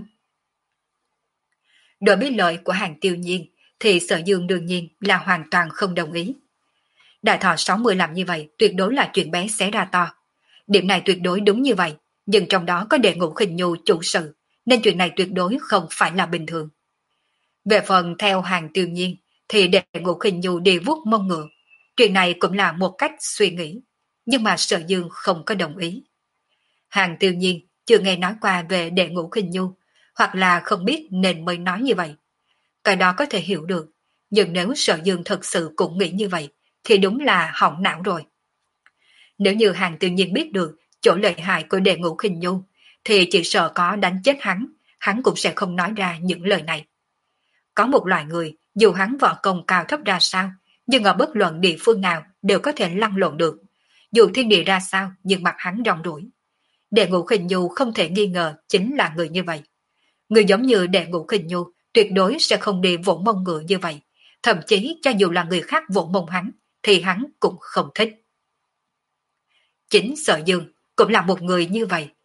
Đối với lời của Hàng Tiêu Nhiên thì Sở Dương đương nhiên là hoàn toàn không đồng ý. Đại thọ sáu mươi làm như vậy tuyệt đối là chuyện bé xé ra to. Điểm này tuyệt đối đúng như vậy, nhưng trong đó có đệ ngũ khinh nhu chủ sự, nên chuyện này tuyệt đối không phải là bình thường. Về phần theo Hàng Tiêu Nhiên thì đệ ngũ khinh nhu đi vuốt mông ngựa. Chuyện này cũng là một cách suy nghĩ, nhưng mà Sở Dương không có đồng ý. Hàng Tiêu Nhiên chưa nghe nói qua về đệ ngũ khinh nhu, hoặc là không biết nên mới nói như vậy. Cái đó có thể hiểu được, nhưng nếu Sở Dương thật sự cũng nghĩ như vậy, thì đúng là hỏng não rồi. Nếu như Hàng Tiêu Nhiên biết được chỗ lợi hại của đệ ngũ khinh nhu, thì chỉ sợ có đánh chết hắn, hắn cũng sẽ không nói ra những lời này. Có một loại người, dù hắn võ công cao thấp ra sao, nhưng ở bất luận địa phương nào đều có thể lăn lộn được. Dù thiên địa ra sao, nhưng mặt hắn rong ruổi. Đệ ngũ khinh nhu không thể nghi ngờ chính là người như vậy. Người giống như đệ ngũ khinh nhu tuyệt đối sẽ không đi vỗ mông ngựa như vậy. Thậm chí cho dù là người khác vỗ mông hắn, thì hắn cũng không thích. Chính Sở Dương cũng là một người như vậy.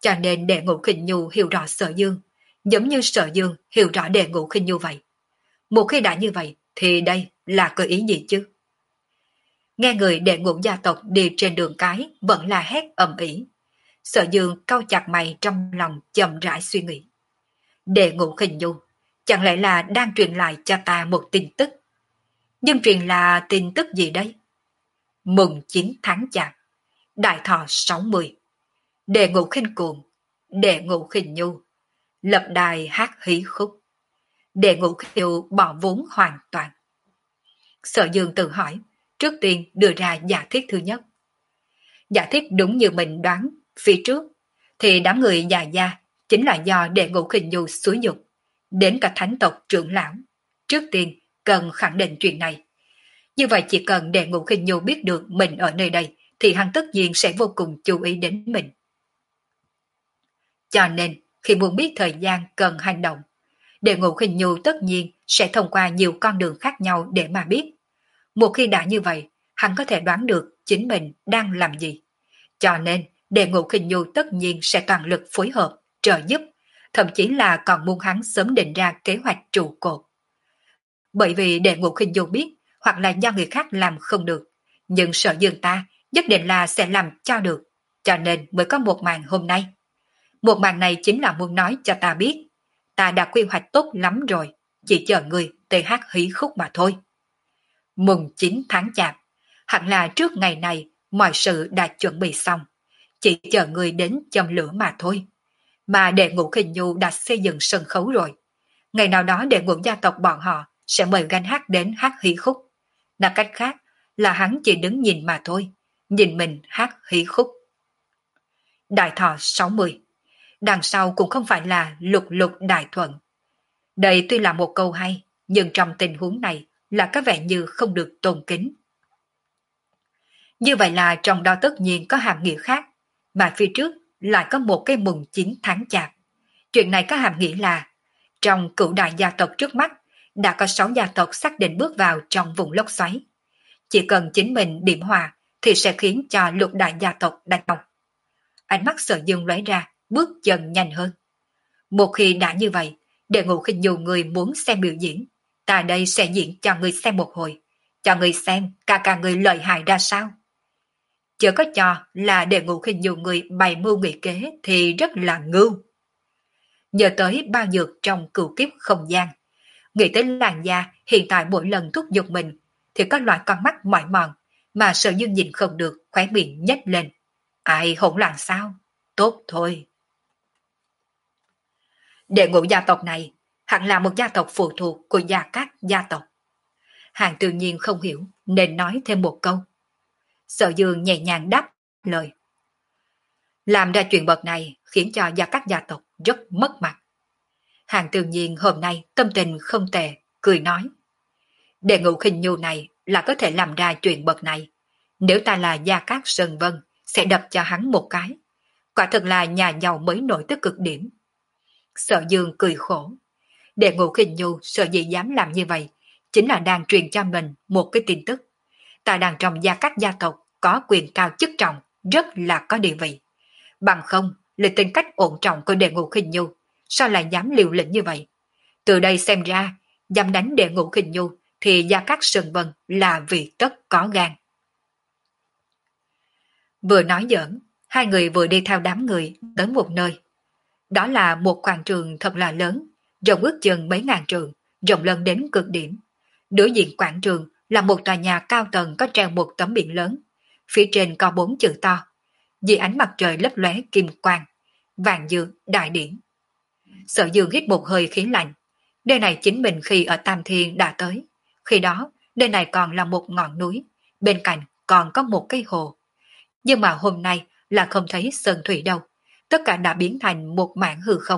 Cho nên Đệ Ngũ Khinh Nhu hiểu rõ Sở Dương, giống như Sở Dương hiểu rõ Đệ Ngũ Khinh Nhu vậy. Một khi đã như vậy, thì đây là cơ ý gì chứ? Nghe người Đệ Ngũ gia tộc đi trên đường cái vẫn là hét ầm ĩ. Sở Dương cau chặt mày trong lòng chậm rãi suy nghĩ. Đệ Ngũ Khinh Nhu, chẳng lẽ là đang truyền lại cho ta một tin tức? Nhưng truyền là tin tức gì đấy? Mừng chín tháng chạp, đại thọ sáu mươi. Đệ Ngũ Khinh Cuồng, Đệ Ngũ Khinh Nhu, lập đài hát hí khúc. Đệ Ngũ Khinh Nhu bỏ vốn hoàn toàn. Sở Dương tự hỏi, trước tiên đưa ra giả thiết thứ nhất. Giả thiết đúng như mình đoán, phía trước, thì đám người già gia chính là do Đệ Ngũ Khinh Nhu xúi dục, đến cả thánh tộc trưởng lão. Trước tiên, cần khẳng định chuyện này. Như vậy chỉ cần Đệ Ngũ Khinh Nhu biết được mình ở nơi đây, thì hắn tất nhiên sẽ vô cùng chú ý đến mình. Cho nên, khi muốn biết thời gian cần hành động, Đệ Ngũ Khinh Nhu tất nhiên sẽ thông qua nhiều con đường khác nhau để mà biết. Một khi đã như vậy, hắn có thể đoán được chính mình đang làm gì. Cho nên, Đệ Ngũ Khinh Nhu tất nhiên sẽ toàn lực phối hợp, trợ giúp, thậm chí là còn muốn hắn sớm định ra kế hoạch trụ cột. Bởi vì Đệ Ngũ Khinh Nhu biết, hoặc là do người khác làm không được, nhưng Sở Dương ta nhất định là sẽ làm cho được, cho nên mới có một màn hôm nay. Một màn này chính là muốn nói cho ta biết, ta đã quy hoạch tốt lắm rồi, chỉ chờ người tê hát hí khúc mà thôi. Mừng chín tháng chạp, hẳn là trước ngày này mọi sự đã chuẩn bị xong, chỉ chờ người đến châm lửa mà thôi. Mà Đệ Ngũ Khinh Nhu đã xây dựng sân khấu rồi. Ngày nào đó Đệ Ngũ gia tộc bọn họ sẽ mời gánh hát đến hát hí khúc. Nói cách khác là hắn chỉ đứng nhìn mà thôi, nhìn mình hát hí khúc. Đại thọ sáu mươi, đằng sau cũng không phải là lục lục đại thuận. Đây tuy là một câu hay, nhưng trong tình huống này là có vẻ như không được tôn kính. Như vậy là trong đó tất nhiên có hàm nghĩa khác, mà phía trước lại có một cái mùng chín tháng chạp. Chuyện này có hàm nghĩa là trong cửu đại gia tộc trước mắt đã có sáu gia tộc xác định bước vào trong vùng lốc xoáy. Chỉ cần chính mình điểm hòa thì sẽ khiến cho lục đại gia tộc đánh bóng. Ánh mắt Sở Dương lóe ra, bước chân nhanh hơn. Một khi đã như vậy, Đệ Ngũ Khinh Nhu người muốn xem biểu diễn, ta đây sẽ diễn cho người xem một hồi, cho người xem cả cả người lợi hại ra sao. Chưa có cho là Đệ Ngũ Khinh Nhu người bày mưu nghị kế thì rất là ngưu. Nhớ tới bao dược trong cửu kiếp không gian, nghĩ tới làn da hiện tại mỗi lần thúc giục mình thì có loại con mắt mỏi mòn mà Sở Dương nhìn không được, khóe miệng nhếch lên. Ai hỗn loạn sao? Tốt thôi. Đệ Ngũ gia tộc này hẳn là một gia tộc phụ thuộc của Gia Cát gia tộc. Hàng Tự Nhiên không hiểu nên nói thêm một câu. Sở Dương nhẹ nhàng đáp lời. Làm ra chuyện bậc này khiến cho Gia Cát gia tộc rất mất mặt. Hàng Tự Nhiên hôm nay tâm tình không tệ, cười nói. Đệ Ngũ Khinh Nhu này là có thể làm ra chuyện bậc này. Nếu ta là Gia Cát Sơn Vân, sẽ đập cho hắn một cái. Quả thật là nhà giàu mới nổi tới cực điểm. Sở Dương cười khổ. Đệ Ngũ Khinh Nhu sợ gì dám làm như vậy, chính là đang truyền cho mình một cái tin tức. Ta đang trong Gia Cát gia tộc có quyền cao chức trọng, rất là có địa vị. Bằng không, lời tính cách ổn trọng của Đệ Ngũ Khinh Nhu, sao lại dám liều lĩnh như vậy? Từ đây xem ra, dám đánh Đệ Ngũ Khinh Nhu thì Gia Cát Sơn Vân là vì tất có gan. Vừa nói giỡn, hai người vừa đi theo đám người tới một nơi. Đó là một quảng trường thật là lớn, rộng ước chừng mấy ngàn trượng, rộng lớn đến cực điểm. Đối diện quảng trường là một tòa nhà cao tầng có treo một tấm biển lớn, phía trên có bốn chữ to, dưới ánh mặt trời lấp lóe kim quang, vàng dược đại điển. Sở Dương hít một hơi khí lạnh, nơi này chính mình khi ở Tam Thiên đã tới, khi đó nơi này còn là một ngọn núi, bên cạnh còn có một cái hồ. Nhưng mà hôm nay là không thấy sơn thủy đâu, tất cả đã biến thành một mảng hư không.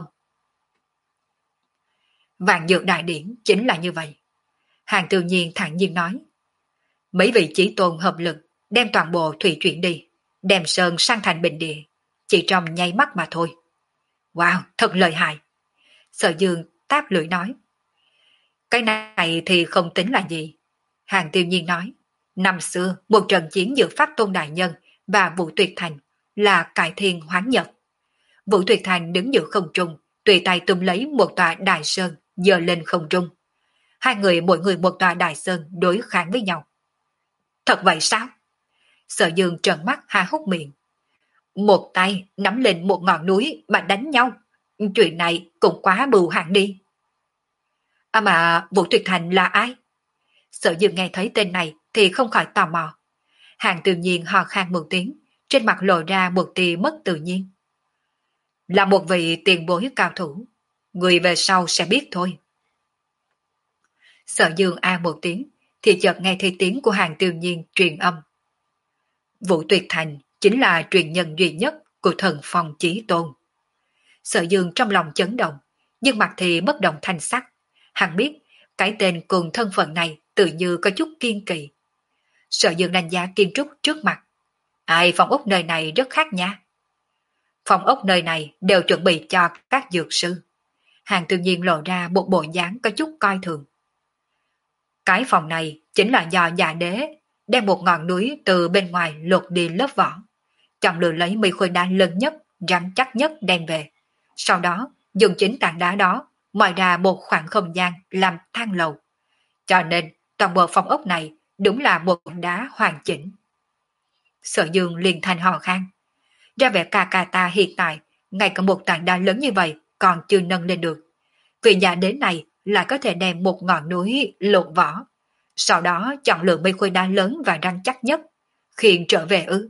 Vạn dược đại điển chính là như vậy. Hàng Tự Nhiên thản nhiên nói. Mấy vị chí tôn hợp lực đem toàn bộ thủy chuyển đi, đem sơn sang thành bình địa, chỉ trong nháy mắt mà thôi. Wow, thật lợi hại. Sở Dương táp lưỡi nói. Cái này thì không tính là gì. Hàng Tiêu Nhiên nói. Năm xưa, một trận chiến giữa Pháp Tôn Đại Nhân và Vũ Tuyệt Thành là cải thiên hoán nhật. Vũ Tuyệt Thành đứng giữa không trung, tùy tay tung lấy một tòa đại sơn, giơ lên không trung. Hai người mỗi người một tòa đại sơn đối kháng với nhau. Thật vậy sao? Sở Dương trợn mắt há hốc miệng. Một tay nắm lên một ngọn núi mà đánh nhau. Chuyện này cũng quá bưu hạn đi. À mà Vũ Tuyệt Thành là ai? Sở Dương nghe thấy tên này thì không khỏi tò mò. Hàng tự nhiên hò khan một tiếng, trên mặt lộ ra một tia mất tự nhiên. Là một vị tiền bối cao thủ, người về sau sẽ biết thôi. Sở Dương a một tiếng, thì chợt nghe thấy tiếng của Hàng tự nhiên truyền âm. Vũ Tuyệt Thành chính là truyền nhân duy nhất của thần phong chí tôn. Sở Dương trong lòng chấn động, nhưng mặt thì bất động thanh sắc. Hắn biết cái tên cùng thân phận này tự như có chút kiên kỵ. Sở Dương đánh giá kiến trúc trước mặt. Ai phòng ốc nơi này rất khác nha. Phòng ốc nơi này đều chuẩn bị cho các dược sư. Hàng tự nhiên lộ ra một bộ dáng có chút coi thường. Cái phòng này chính là do già đế đem một ngọn núi từ bên ngoài lột đi lớp vỏ, chọn lựa lấy mấy khối đá lớn nhất, rắn chắc nhất đem về. Sau đó dùng chính tảng đá đó mọi ra một khoảng không gian làm thang lầu. Cho nên toàn bộ phòng ốc này đúng là một đá hoàn chỉnh. Sở Dương liền thành hò khan. Ra vẻ ca ca ta hiện tại, ngay cả một tảng đá lớn như vậy còn chưa nâng lên được. Vị già đế này lại có thể đem một ngọn núi lột vỏ, sau đó chọn lựa mấy khối đá lớn và rắn chắc nhất, khiêng trở về ư?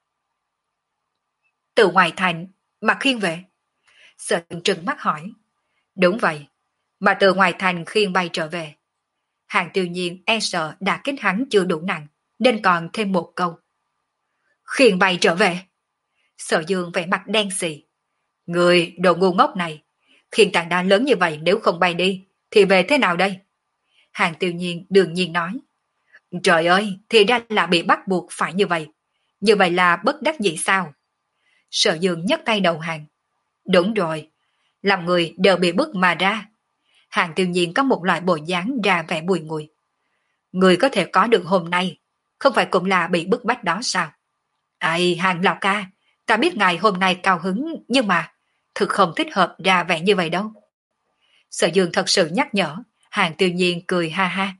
Từ ngoài thành mà khiêng về? Sở Dương trừng mắt hỏi. Đúng vậy, mà từ ngoài thành khiêng bay trở về. Hàng Tiêu Nhiên e sợ đả kích hắn chưa đủ nặng, nên còn thêm một câu. Khiêng bay trở về? Sở Dương vẻ mặt đen xì. Người đồ ngu ngốc này, khiêng tảng đá lớn như vậy nếu không bay đi, thì về thế nào đây? Hàng Tiêu Nhiên đương nhiên nói. Trời ơi, thì ra là bị bắt buộc phải như vậy. Như vậy là bất đắc dĩ sao? Sở Dương nhấc tay đầu hàng. Đúng rồi, làm người đều bị bức mà ra. Hàng Tiêu Nhiên có một loại bộ dáng ra vẻ bùi ngùi. Người có thể có được hôm nay, không phải cũng là bị bức bách đó sao? Ai, Hàng lão ca, ta biết ngài hôm nay cao hứng, nhưng mà thực không thích hợp ra vẻ như vậy đâu. Sở Dương thật sự nhắc nhở, Hàng Tiêu Nhiên cười ha ha.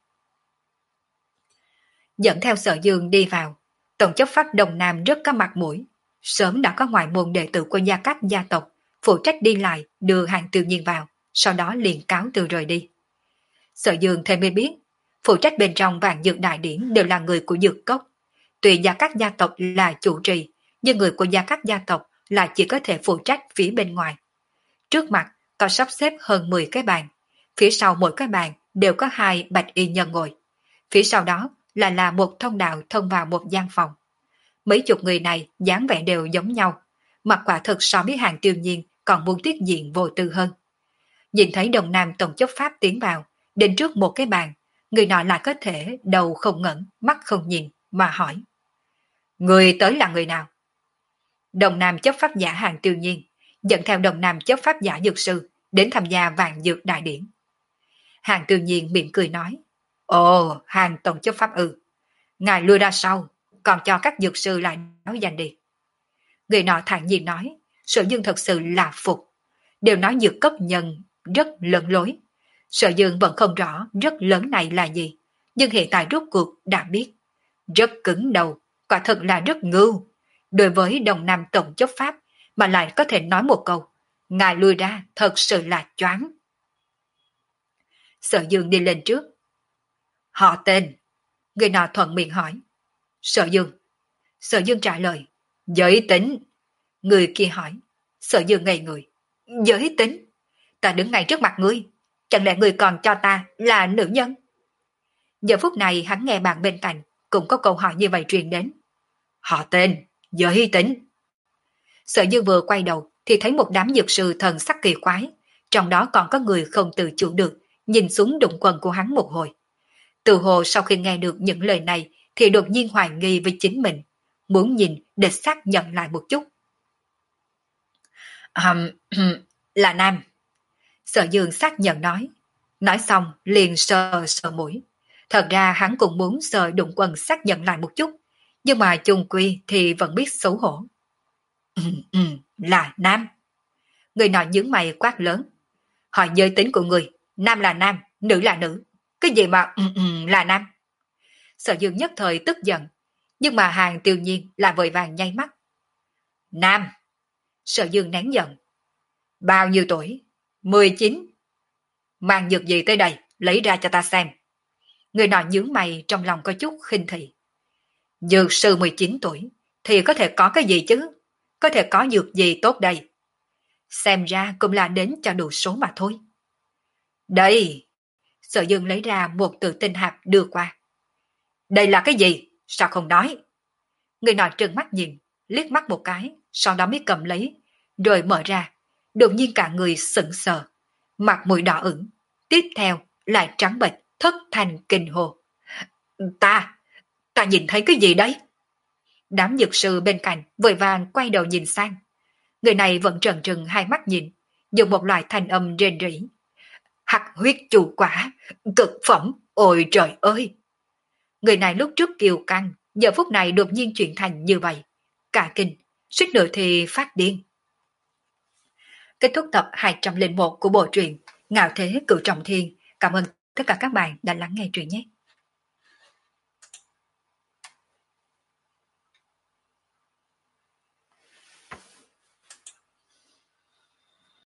Dẫn theo Sở Dương đi vào, tổng chấp pháp Đông Nam rất có mặt mũi. Sớm đã có ngoại môn đệ tử của Gia Cát gia tộc phụ trách đi lại đưa Hàng Tiêu Nhiên vào, sau đó liền cáo từ rời đi. Sở Dương thêm mới biết, phụ trách bên trong Vạn Dược Đại Điển đều là người của Dược Cốc. Tuy Gia Cát gia tộc là chủ trì, nhưng người của Gia Cát gia tộc là chỉ có thể phụ trách phía bên ngoài. Trước mặt có sắp xếp hơn mười cái bàn, phía sau mỗi cái bàn đều có hai bạch y nhân ngồi. Phía sau đó là là một thông đạo thông vào một gian phòng. Mấy chục người này dáng vẻ đều giống nhau, mặt quả thực so với Hàng Tiêu Nhiên còn muốn tiết diện vô tư hơn. Nhìn thấy Đồng Nam tổng chấp pháp tiến vào, đến trước một cái bàn, người nọ lại có thể đầu không ngẩng, mắt không nhìn mà hỏi. Người tới là người nào? Đồng Nam chấp pháp giả Hàng Tiêu Nhiên dẫn theo Đồng Nam chấp pháp giả dược sư đến tham gia Vạn Dược Đại Điển. Hàng Tiêu Nhiên miệng cười nói. Ồ, Hàng tổng chấp pháp ư. Ngài lui ra sau, còn cho các dược sư lại nói danh đi. Người nọ thản nhiên nói, Sở Dương thật sự là phục. Đều nói dược cấp nhân rất lớn lối. Sở Dương vẫn không rõ rất lớn này là gì, nhưng hiện tại rốt cuộc đã biết. Rất cứng đầu, quả thật là rất ngưu. Đối với Đồng Nam tổng chấp pháp mà lại có thể nói một câu, ngài lui ra thật sự là choáng. Sở Dương đi lên trước. Họ tên. Người nọ thuận miệng hỏi. Sở Dương. Sở Dương trả lời. Giới tính. Người kia hỏi. Sở Dương ngây người. Giới tính? Ta đứng ngay trước mặt ngươi. Chẳng lẽ ngươi còn cho ta là nữ nhân? Giờ phút này hắn nghe bạn bên cạnh cũng có câu hỏi như vậy truyền đến. Họ tên. Giới tính. Sở Dương vừa quay đầu thì thấy một đám dược sư thần sắc kỳ quái. Trong đó còn có người không tự chủ được nhìn xuống đụng quần của hắn một hồi. Từ hồ sau khi nghe được những lời này thì đột nhiên hoài nghi với chính mình, muốn nhìn để xác nhận lại một chút. Um, là nam. Sở Dương xác nhận nói. Nói xong liền sờ sờ mũi. Thật ra hắn cũng muốn sờ đụng quần xác nhận lại một chút, nhưng mà chung quy thì vẫn biết xấu hổ. Ừ, ừ, là nam. Người nọ nhướng mày quát lớn. Hỏi giới tính của người, nam là nam, nữ là nữ. Cái gì mà ừ, ừ, là nam? Sở Dương nhất thời tức giận, nhưng mà Hàng Tiêu Nhiên lại vội vàng nháy mắt. Nam. Sở Dương nén giận. Bao nhiêu tuổi? mười chín. Mang dược gì tới đây, lấy ra cho ta xem. Người nọ nhướng mày trong lòng có chút khinh thị. Dược sư mười chín tuổi, thì có thể có cái gì chứ? Có thể có dược gì tốt đây? Xem ra cũng là đến cho đủ số mà thôi. Đây! Sở Dương lấy ra một tự tinh hạp đưa qua. Đây là cái gì? Sao không nói? Người nọ trừng mắt nhìn, liếc mắt một cái, sau đó mới cầm lấy, rồi mở ra. Đột nhiên cả người sững sờ, mặt mũi đỏ ửng, tiếp theo lại trắng bệch, thất thành kinh hồ. Ta, ta nhìn thấy cái gì đấy? Đám dược sư bên cạnh vội vàng quay đầu nhìn sang. Người này vẫn trần trừng hai mắt nhìn, dùng một loại thanh âm rên rỉ. Hắc huyết chủ quả, cực phẩm, ôi trời ơi! Người này lúc trước kiêu căng, giờ phút này đột nhiên chuyển thành như vậy. Cả kinh, suýt nữa thì phát điên. Kết thúc tập hai trăm lẻ một của bộ truyện Ngạo Thế Cửu Trọng Thiên. Cảm ơn tất cả các bạn đã lắng nghe truyện nhé.